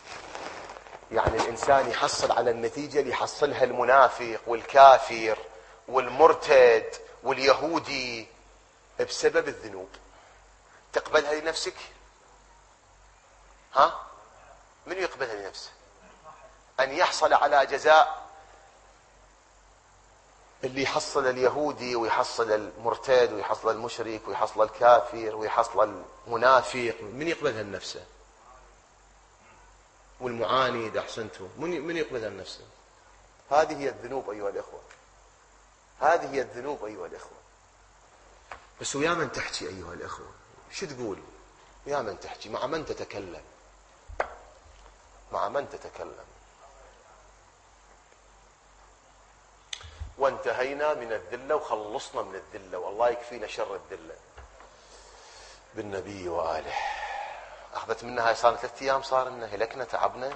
الإنسان يحصل على النتيجة اللي يحصلها المنافق والكافر والمرتد واليهودي بسبب الذنوب. تقبلها لنفسك؟ ها؟ من يقبلها لنفسه؟ أن يحصل على جزاء اللي يحصل اليهودي ويحصل المرتد ويحصل المشرك ويحصل الكافر ويحصل المنافق، من يقبلها لنفسه؟ والمعاند أحسنتم، من يقبلها لنفسه؟ هذه هي الذنوب أيها الإخوة، هذه هي الذنوب أيها الإخوة. بس ويا من تحكي أيها الإخوة؟ شو تقول؟ يا من تحكي؟ مع من تتكلم؟ مع من تتكلم؟ وانتهينا من الذلة وخلصنا من الذلة، والله يكفينا شر الذلة بالنبي وآله. أخذت منها هاي صار 3 أيام، صار لنا هلكنا تعبنا.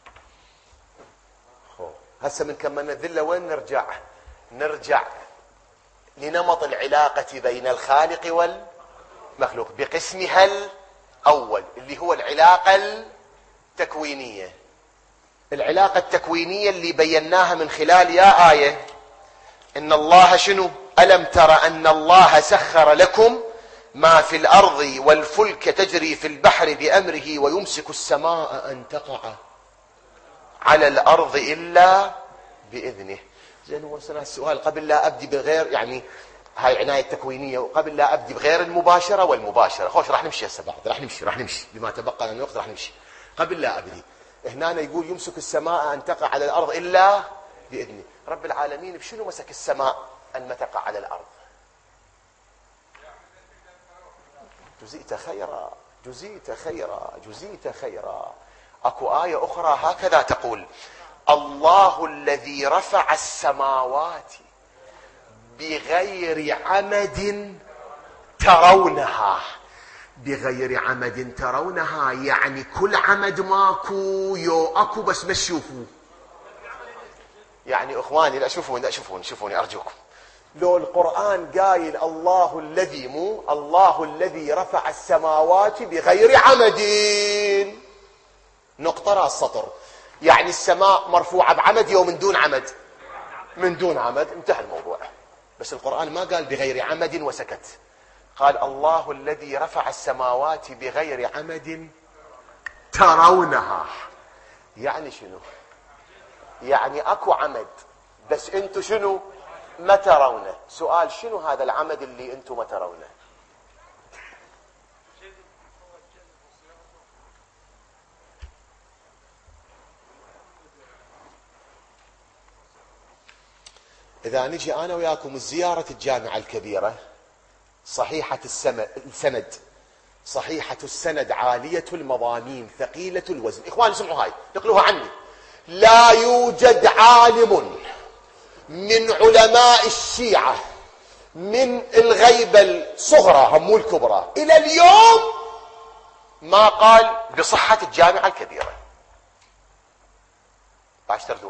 هسه من كملنا الذلة وين نرجع؟ نرجع لنمط العلاقة بين الخالق والمخلوق بقسمها الأول اللي هو العلاقة التكوينية. العلاقة التكوينية اللي بيناها من خلال يا آية: إن الله شنو؟ ألم تر أن الله سخر لكم ما في الأرض والفلك تجري في البحر بأمره ويمسك السماء أن تقع على الأرض إلا بإذنه. زين، هو السؤال قبل لا أبدي بغير، يعني هاي عناية تكوينية، وقبل لا أبدي بغير المباشرة والمباشرة. خوش راح نمشي هسه بعد، راح نمشي بما تبقى من الوقت، راح نمشي. قبل لا أبدي هنا يقول يمسك السماء أن تقع على الأرض إلا بإذنه. رب العالمين بشنو مسك السماء أن تقع على الأرض؟ جزيت خيرا، جزيت خيرا، جزيت خيرا. أكو آية أخرى هكذا تقول: الله الذي رفع السماوات بغير عمد ترونها. بغير عمد ترونها يعني كل عمد ماكو، اكو بس ما تشوفوا. يعني اخواني لا شوفوني ارجوكم. لو القرآن قايل الله الذي الله الذي رفع السماوات بغير عمد، نقطة راس سطر، يعني السماء مرفوعة بعمد أو من دون عمد؟ من دون عمد، انتهى الموضوع. بس القرآن ما قال بغير عمد وسكت، قال الله الذي رفع السماوات بغير عمد ترونها. يعني شنو؟ يعني اكو عمد بس انتو شنو؟ ما ترونه. سؤال: شنو هذا العمد اللي انتو ما ترونه؟ إذا نجي أنا وياكم زيارة الجامعة الكبيرة، صحيحة السند، صحيحة السند، عالية المضامين، ثقيلة الوزن. إخواني اسمعوا هاي، نقلوها عني: لا يوجد عالم من علماء الشيعة من الغيبة الصغرى هم الكبرى إلى اليوم ما قال بصحة الجامعة الكبيرة. باش تردون؟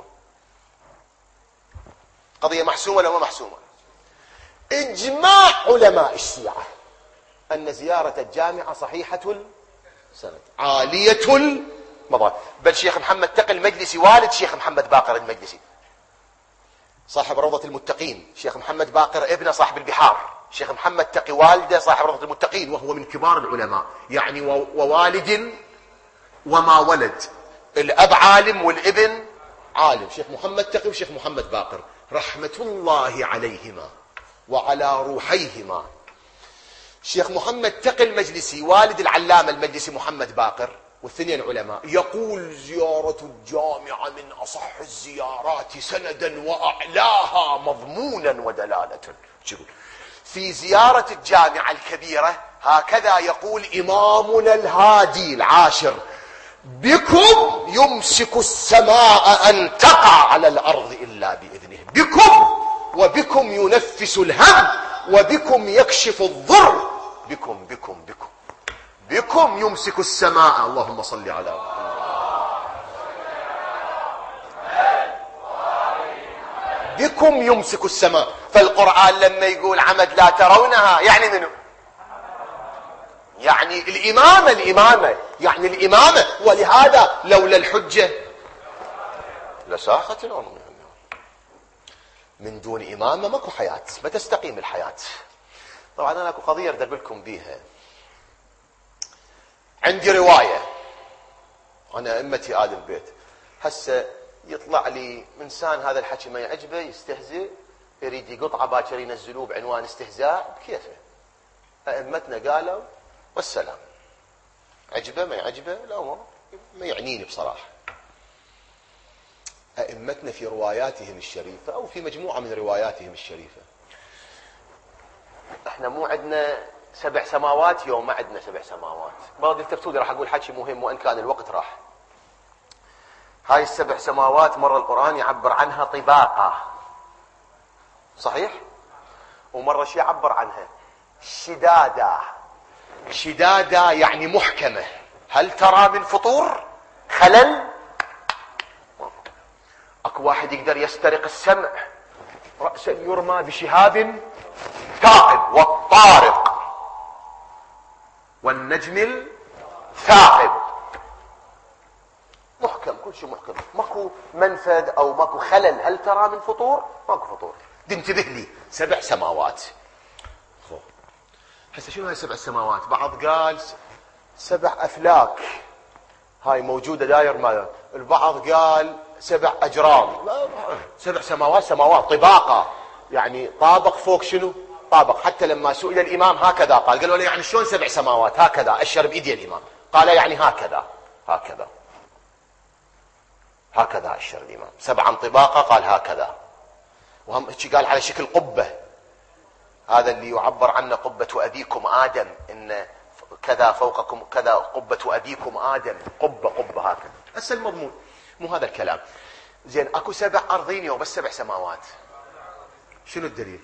قضية محسومة ولا ما محسومة؟ إجماع علماء الشيعة أن زيارة الجامعة صحيحة السند، عالية المضامين. بل شيخ محمد تقي المجلسي، والد شيخ محمد باقر المجلسي، صاحب روضة المتقين، شيخ محمد باقر ابنه صاحب البحار، شيخ محمد تقي والده صاحب روضة المتقين، وهو من كبار العلماء، يعني ووالد وما ولد، الأب عالم والابن عالم، شيخ محمد تقي وشيخ محمد باقر رحمة الله عليهما وعلى روحيهما. شيخ محمد تقي المجلسي والد العلامة المجلسي محمد باقر والثنين علماء. يقول زيارة الجامعة من أصح الزيارات سندا وأعلاها مضمونا ودلالة. في زيارة الجامعة الكبيرة هكذا يقول إمامنا الهادي العاشر: بكم يمسك السماء أن تقع على الأرض إلا بإذنه. بكم، وبكم ينفس الهم، وبكم يكشف الضر. بكم بكم بكم بكم يمسك السماء. اللهم صل على محمد. بكم يمسك السماء. فالقرآن لما يقول عمد لا ترونها يعني منه؟ يعني الإمامة يعني الإمامة. ولهذا لولا الحجة لساخت الأمر. من دون إمامة ماكو حياة، ما تستقيم الحياة. طبعا أنا أكو قضية أردب لكم بيها. عندي رواية، أنا أمتي آل البيت. هسه يطلع لي إنسان هذا الحكي ما يعجبه، يستهزئ، يريد يقطعه باكر ينزلوه بعنوان استهزاء، بكيفه. أئمتنا قالوا والسلام. عجبه ما يعجبه لا، ما يعنيني بصراحة. أئمتنا في رواياتهم الشريفة أو في مجموعة من رواياتهم الشريفة، احنا مو عندنا 7 سماوات يوم، ما عندنا 7 سماوات. بعض التفتوني راح أقول حكي مهم وإن كان الوقت راح. هاي ال7 سماوات مرة القرآن يعبر عنها طباقة، صحيح؟ ومرة شي يعبر عنها شدادة. شدادة يعني محكمة. هل ترى من فطور خلل؟ اكو واحد يقدر يسترق السمع، رأسا يرمى بشهاب ثاقب، والطارق والنجم الثاقب. محكم، كل شيء محكم، ماكو منفذ او ماكو خلل. هل ترى من فطور؟ ماكو فطور. انتبه لي، 7 سماوات. هسه شنو هاي 7 سماوات؟ بعض قال 7 أفلاك هاي موجودة داير ماذا، البعض قال 7 أجرام. 7 سماوات، سماوات طباقة، يعني طابق فوق شنو طابق. حتى لما سئل الإمام هكذا قالوا له يعني شلون 7 سماوات؟ هكذا أشر بإيدي الإمام، قال يعني هكذا هكذا هكذا أشر الإمام. 7 طباقة قال هكذا. وهم قال على شكل قبة، هذا اللي يعبر عنه قبة أبيكم آدم، إن كذا فوقكم كذا قبة أبيكم آدم، قبة هكذا. هسه المضمون مو هذا الكلام. زين، اكو 7 أرضين يوم بس 7 سماوات. شنو الدليل؟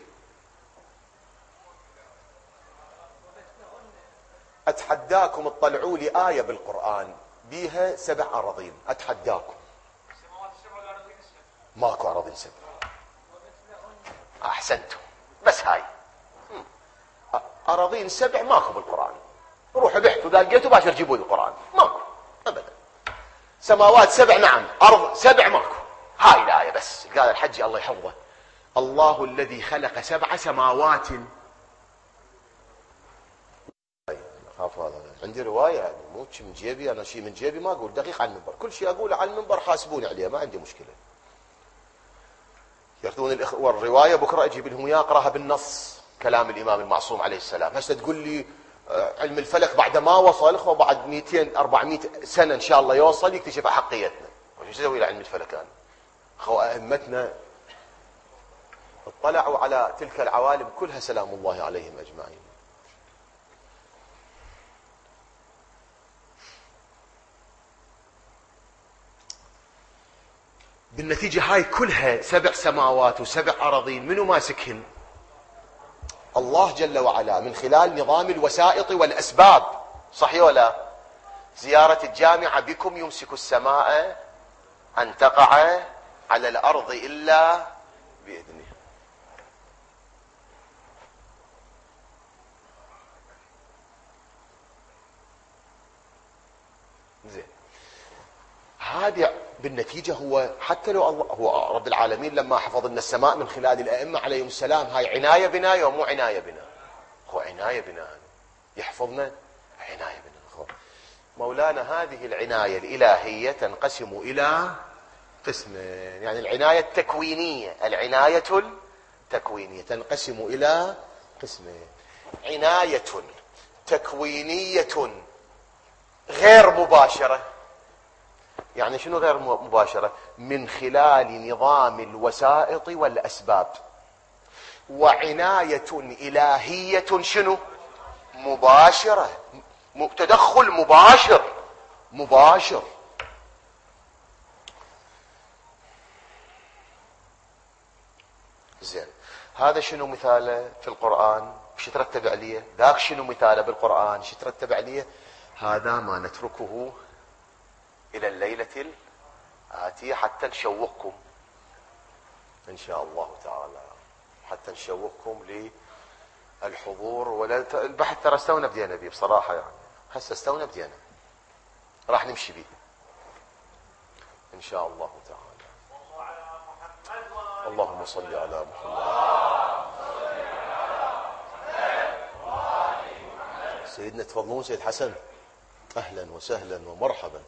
أتحداكم اطلعوا لي آية بالقرآن بيها 7 أراضين، أتحداكم. ماكو أراضين 7. أحسنتم، بس هاي أراضين 7 ماكو بالقرآن. روحوا بحثوا، إذا لقيتوا باشر جيبوا القرآن، ماكو أبدا. سماوات 7 نعم، أرض 7 ماكو. هاي الآية بس. قال الحجي الله يحفظه: الله الذي خلق 7 سماوات. خاف هذا عندي رواية، يعني مو شيء من جيبي، أنا شيء من جيبي ما أقول دقيق على المنبر، كل شيء أقوله على المنبر حاسبوني عليه، ما عندي مشكلة. ياخذون الإخوة الرواية بكرة أجيب لهم إياها أقراها بالنص، كلام الإمام المعصوم عليه السلام. هسه تقول لي علم الفلك بعد ما وصل، اخوه بعد 200 400 سنه ان شاء الله يوصل يكتشف احقيتنا. وش يسوي لعلم الفلك؟ انا اخوه ائمتنا اطلعوا على تلك العوالم كلها سلام الله عليهم اجمعين. بالنتيجه هاي كلها 7 سماوات و7 أراضين، منو ماسكهن؟ الله جل وعلا، من خلال نظام الوسائط والأسباب. صحيح ولا؟ زيارة الجامعة: بكم يمسك السماء أن تقع على الأرض إلا بإذنه. زين، هذا بالنتيجة هو حتى لو الله هو رب العالمين لما حفظ لنا السماء من خلال الأئمة عليهم السلام، هاي عناية بنا يوم مو عناية بنا؟ هو عناية بنا، يحفظنا عناية بنا. مولانا هذه العناية الإلهية تنقسم إلى قسمين، يعني العناية التكوينية، العناية التكوينية تنقسم إلى قسمين: عناية تكوينية غير مباشرة. يعني شنو غير مباشرة؟ من خلال نظام الوسائط والأسباب، وعناية إلهية شنو؟ مباشرة، تدخل مباشر. زين، هذا شنو مثاله في القرآن؟ شو ترتب عليه؟ ذاك شنو مثاله بالقرآن؟ شو ترتب عليه؟ هذا ما نتركه إلى الليلة الآتية حتى نشوقكم إن شاء الله تعالى، حتى نشوقكم للحضور. ولا البحث ترى استونا بدينا به بصراحة، يعني هسه استونا بدينا، راح نمشي به إن شاء الله تعالى. اللهم صل على محمد. سيدنا تفضلون. سيد حسن، أهلا وسهلا ومرحبا.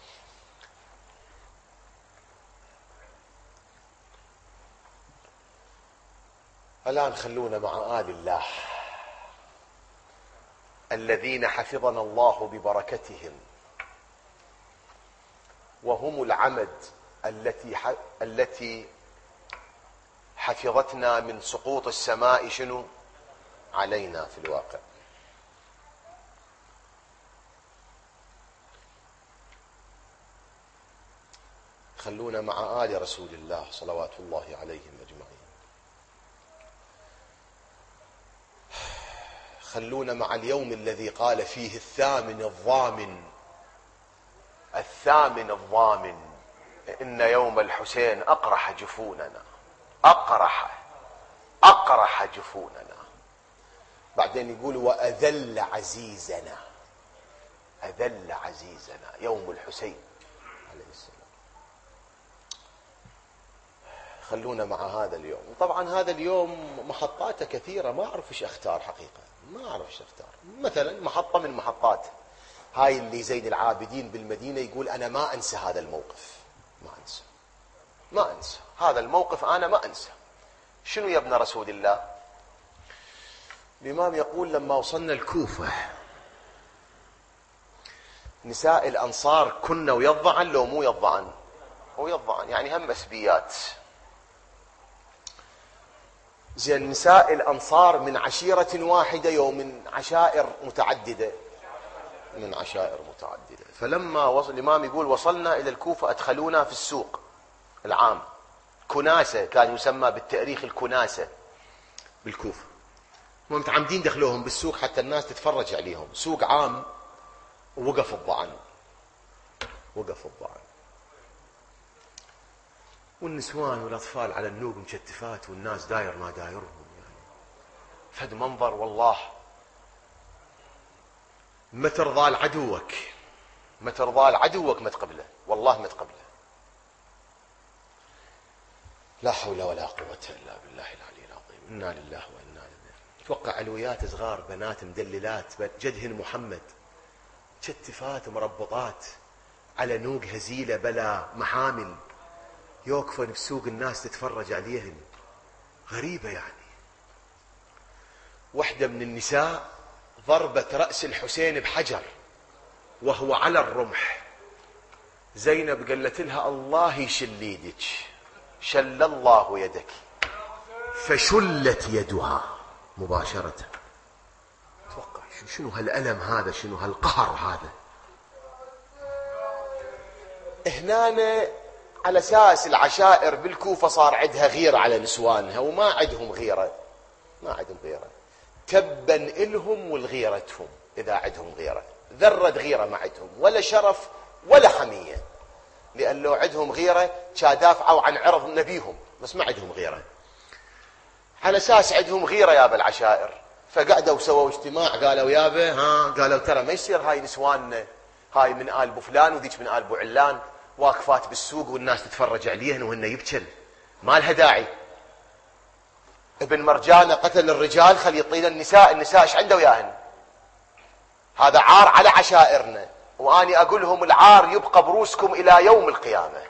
الآن خلونا مع آل الله الذين حفظنا الله ببركتهم، وهم العمد التي حفظتنا من سقوط السماء شنو علينا في الواقع. خلونا مع آل رسول الله صلوات الله عليهم أجمعين. خلونا مع اليوم الذي قال فيه الثامن الضامن إن يوم الحسين أقرح جفوننا، أقرح جفوننا. بعدين يقول وأذل عزيزنا، أذل عزيزنا يوم الحسين عليه السلام. خلونا مع هذا اليوم. طبعا هذا اليوم محطاته كثيرة، ما أعرف إيش أختار حقيقة، ما أعرف إيش أختار. مثلا محطة من محطات هاي اللي زين العابدين بالمدينة يقول أنا ما أنسى هذا الموقف، ما أنسى هذا الموقف، أنا ما أنسى. شنو يا ابن رسول الله؟ الإمام يقول لما وصلنا الكوفة نساء الأنصار كنا ويضعن لو مو يضعن، ويضعن يعني هم مسبيات. زين، نساء الأنصار من عشيرة واحدة يوم من عشائر متعددة، فلما وصل الإمام يقول وصلنا إلى الكوفة أدخلونا في السوق العام، كناسة كان يسمى بالتاريخ الكناسة بالكوفة. هم متعمدين دخلوهم بالسوق حتى الناس تتفرج عليهم، سوق عام. ووقف الضعن، والنسوان والأطفال على النوب مشتفات، والناس داير ما دايرهم، يعني فهد منظر والله ما ترضى لعدوك، ما تقبله، والله ما تقبله. لا حول ولا قوة إلا بالله العلي العظيم. إنا لله وإنا إليه. توقع علويات صغار بنات مدللات جدهن محمد، مشتفات مربطات على نوق هزيلة بلا محامل، يوقفن بسوق الناس تتفرج عليهن. غريبة يعني. واحدة من النساء ضربت رأس الحسين بحجر وهو على الرمح. زينب قالت لها الله يشل يدك، شل الله يدك، فشلت يدها مباشرة. توقع شنو هالألم هذا، شنو هالقهر هذا. هنا على أساس العشائر بالكوفة صار عندها غيرة على نسوانها، وما عندهم غيرة، تبا إلهم والغيرتهم. إذا عندهم غيرة، ذرة غيرة ما عندهم، ولا شرف ولا حمية، لأن لو عندهم غيرة دافعوا عن عرض نبيهم، بس ما عندهم غيرة. على أساس عندهم غيرة يابا العشائر، فقعدوا وسووا اجتماع، قالوا يابا قالوا ترى ما يصير هاي نسواننا، هاي من آل بو فلان وذيك من آل بو علان، واقفات بالسوق والناس تتفرج عليهن وهن يبكن، ما لها داعي. ابن مرجانة قتل الرجال خلي يطيل النساء ايش عنده وياهن؟ هذا عار على عشائرنا، واني اقول لهم العار يبقى بروسكم الى يوم القيامة.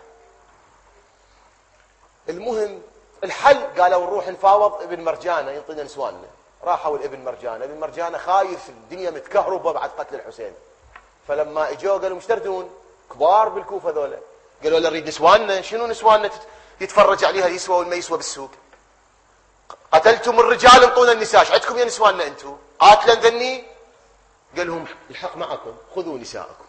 المهم الحل قالوا نروح نفاوض ابن مرجانة ينطينا نسواننا. راحوا لابن مرجانة، ابن مرجانة خايف، الدنيا متكهربة بعد قتل الحسين، فلما اجوا قالوا مش تردون كبار بالكوفة ذولا، قالوا لا نريد نسواننا. شنو نسواننا يتفرج عليها يسوى ولا ما يسوى بالسوق؟ قتلتم الرجال انطونا النساء، ايش عندكم يا نسواننا انتم؟ قاتلا ذني؟ قال لهم الحق معكم، خذوا نساءكم.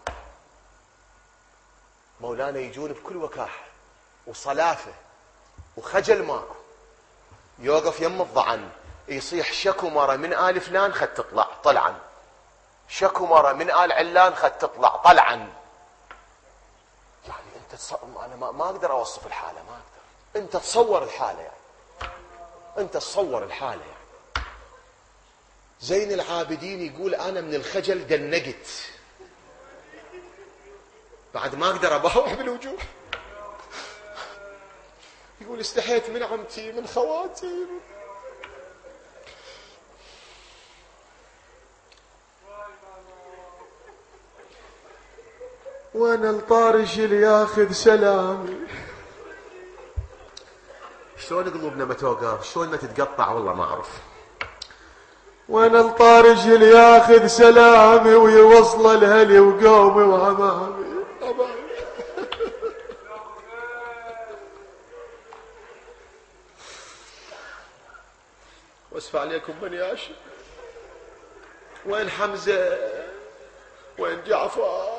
مولانا يجون بكل وكاحة وصلافة وخجل ماكو، يوقف يم الضعن يصيح شكو مرة من آل فلان خد تطلع طلعا، شكو مرة من آل علان خد تطلع طلعا. يعني انت انا ما اقدر اوصف الحالة، ما اقدر. انت تصور الحالة يعني، انت تصور الحالة يعني. زين العابدين يقول انا من الخجل دنقت، بعد ما اقدر اباوع بالوجوه. يقول استحيت من عمتي من خواتي. وانا الطارش اللي ياخذ سلامي. شلون قلوبنا ما توقف، شلون ما تتقطع والله ما اعرف. وانا الطارش اللي ياخذ سلامي ويوصل لهلي وقومي وعمامي. واسف عليكم بني هاشم. وين حمزة؟ وين جعفر؟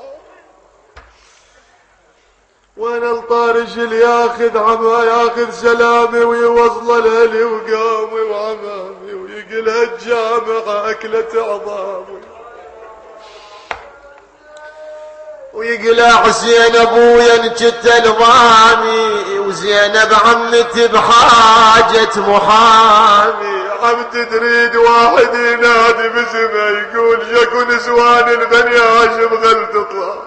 وانا الطارش اللي ياخذ سلامي ويوصل لهلي وقومي وعمامي ويقلها الجامعة أكلة عظامي ويقلها حسين أبويا نجت المامي وزينب عمتي بحاجة محامي. عم تريد واحد ينادي باسمه يقول شكو نسوان البني هاشم غل تطلع،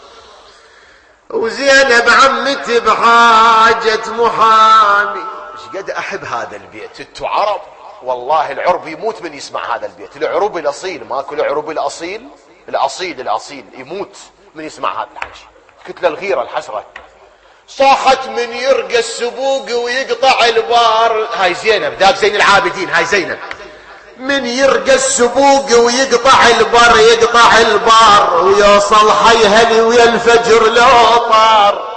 وزينب عمتي بحاجة محامي. ايش قد احب هذا البيت. انتو عرب والله العرب يموت من يسمع هذا البيت. العرب الاصيل، ماكو العرب الاصيل، الاصيل يموت من يسمع هذا الحكي. كتله الغيره الحسره. صاحت من يرقى السبوق ويقطع البار. هاي زينب ذاك زين العابدين، هاي زينب. من يرقى السبوق ويقطع البار ويوصل حيهلي ويا الفجر لو طار.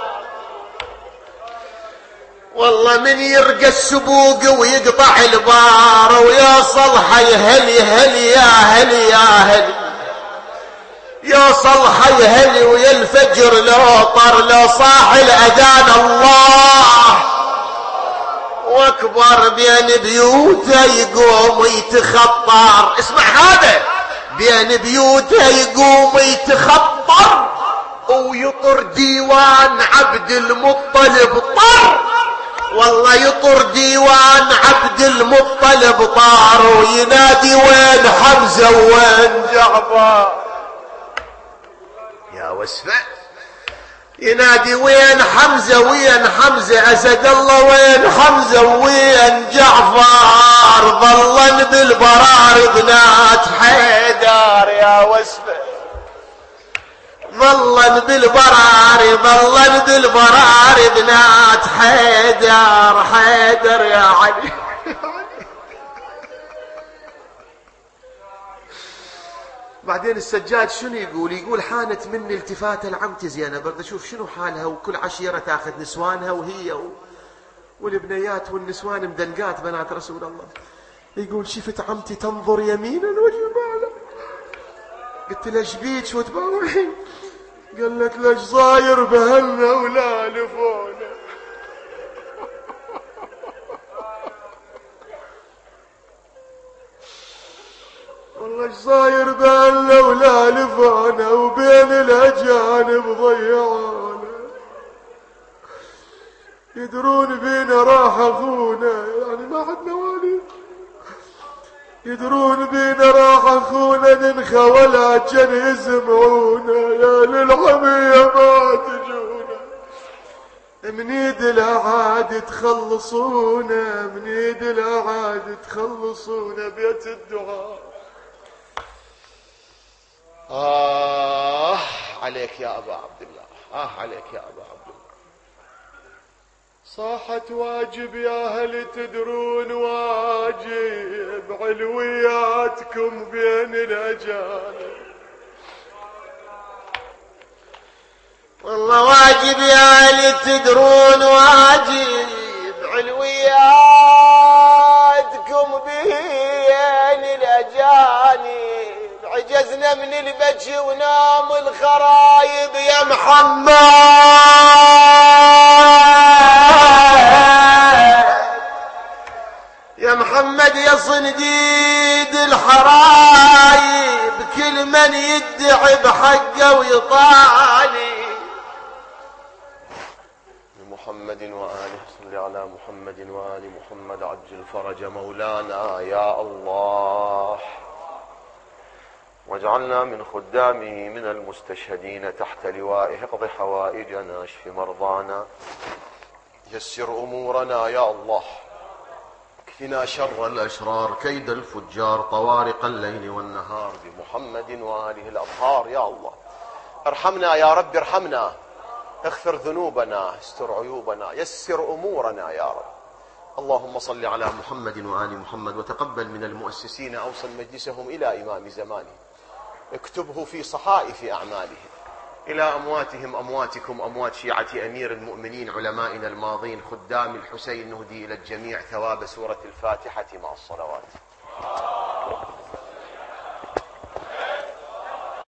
والله من يرقى السبوق ويقطع البار ويوصل حيهلي هلي يا هلي يا هلي، يوصل حيهلي ويا الفجر لو طار. لو صاح الأذان الله واكبر بين بيوته يقوم يتخطر. اسمع هذا، بين بيوته يقوم يتخطر ويطر ديوان عبد المطلب طر. والله يطر ديوان عبد المطلب طار وينادي وين حمزة وين جعفر. يا وسفة ينادي وين حمزة وين حمزة أسد الله وين حمزة وين جعفر. ظلن بالبرار بنات حيدر. يا وسفة ظلن بالبرار بنات حيدر يا علي. بعدين السجاد شنو يقول حانت مني التفاته لعمتي زينب، بدي اشوف شنو حالها، وكل عشيره تاخذ نسوانها وهي والبنيات والنسوان مدنقات بنات رسول الله. يقول شفت عمتي تنظر يمينا وشمالا. قلت له ايش بيك وتباوعين؟ قالت ليش صاير بهلنا ولا لفونا. والله ايش صاير بهلنا ولا لفونا وبين الاجانب ضيعونا. يدرون بينا راح اخونا، يعني ما حد مواليد. يدرون بينا راح اخونا ننخى ولا جن يسمعونا. يا للعمية ما تجونا، من ايد الاعاد تخلصونا، من ايد الاعاد تخلصونا بيت الدعاء. عليك يا ابا عبد الله، عليك يا ابا عبد الله. صاحت واجب يا هل تدرون واجب علوياتكم بين الاجانب. والله واجب يا اللي تدرون، واجب علوياتكم بين الأجانب، عجزنا من البكي ونام الخرايب يا محمد، يا محمد يا صنديد الحرايب، كل من يدعي بحقه ويطالب. محمد وآله، صل على محمد وآل محمد، عجل فرج مولانا يا الله، واجعلنا من خدامه من المستشهدين تحت لوائه، اقض حوائجنا، اشف مرضانا، يسر أمورنا يا الله، اكفنا شر الأشرار، كيد الفجار، طوارق الليل والنهار، بمحمد وآله الأطهار يا الله. ارحمنا يا رب، ارحمنا، اغفر ذنوبنا، استر عيوبنا، يسر أمورنا يا رب. اللهم صل على محمد وآل محمد، وتقبل من المؤسسين أوصل مجلسهم إلى إمام زمانه، اكتبه في صحائف أعمالهم، إلى أمواتهم أمواتكم، أموات شيعة أمير المؤمنين علمائنا الماضين خدام الحسين، نهدي إلى الجميع ثواب سورة الفاتحة مع الصلوات.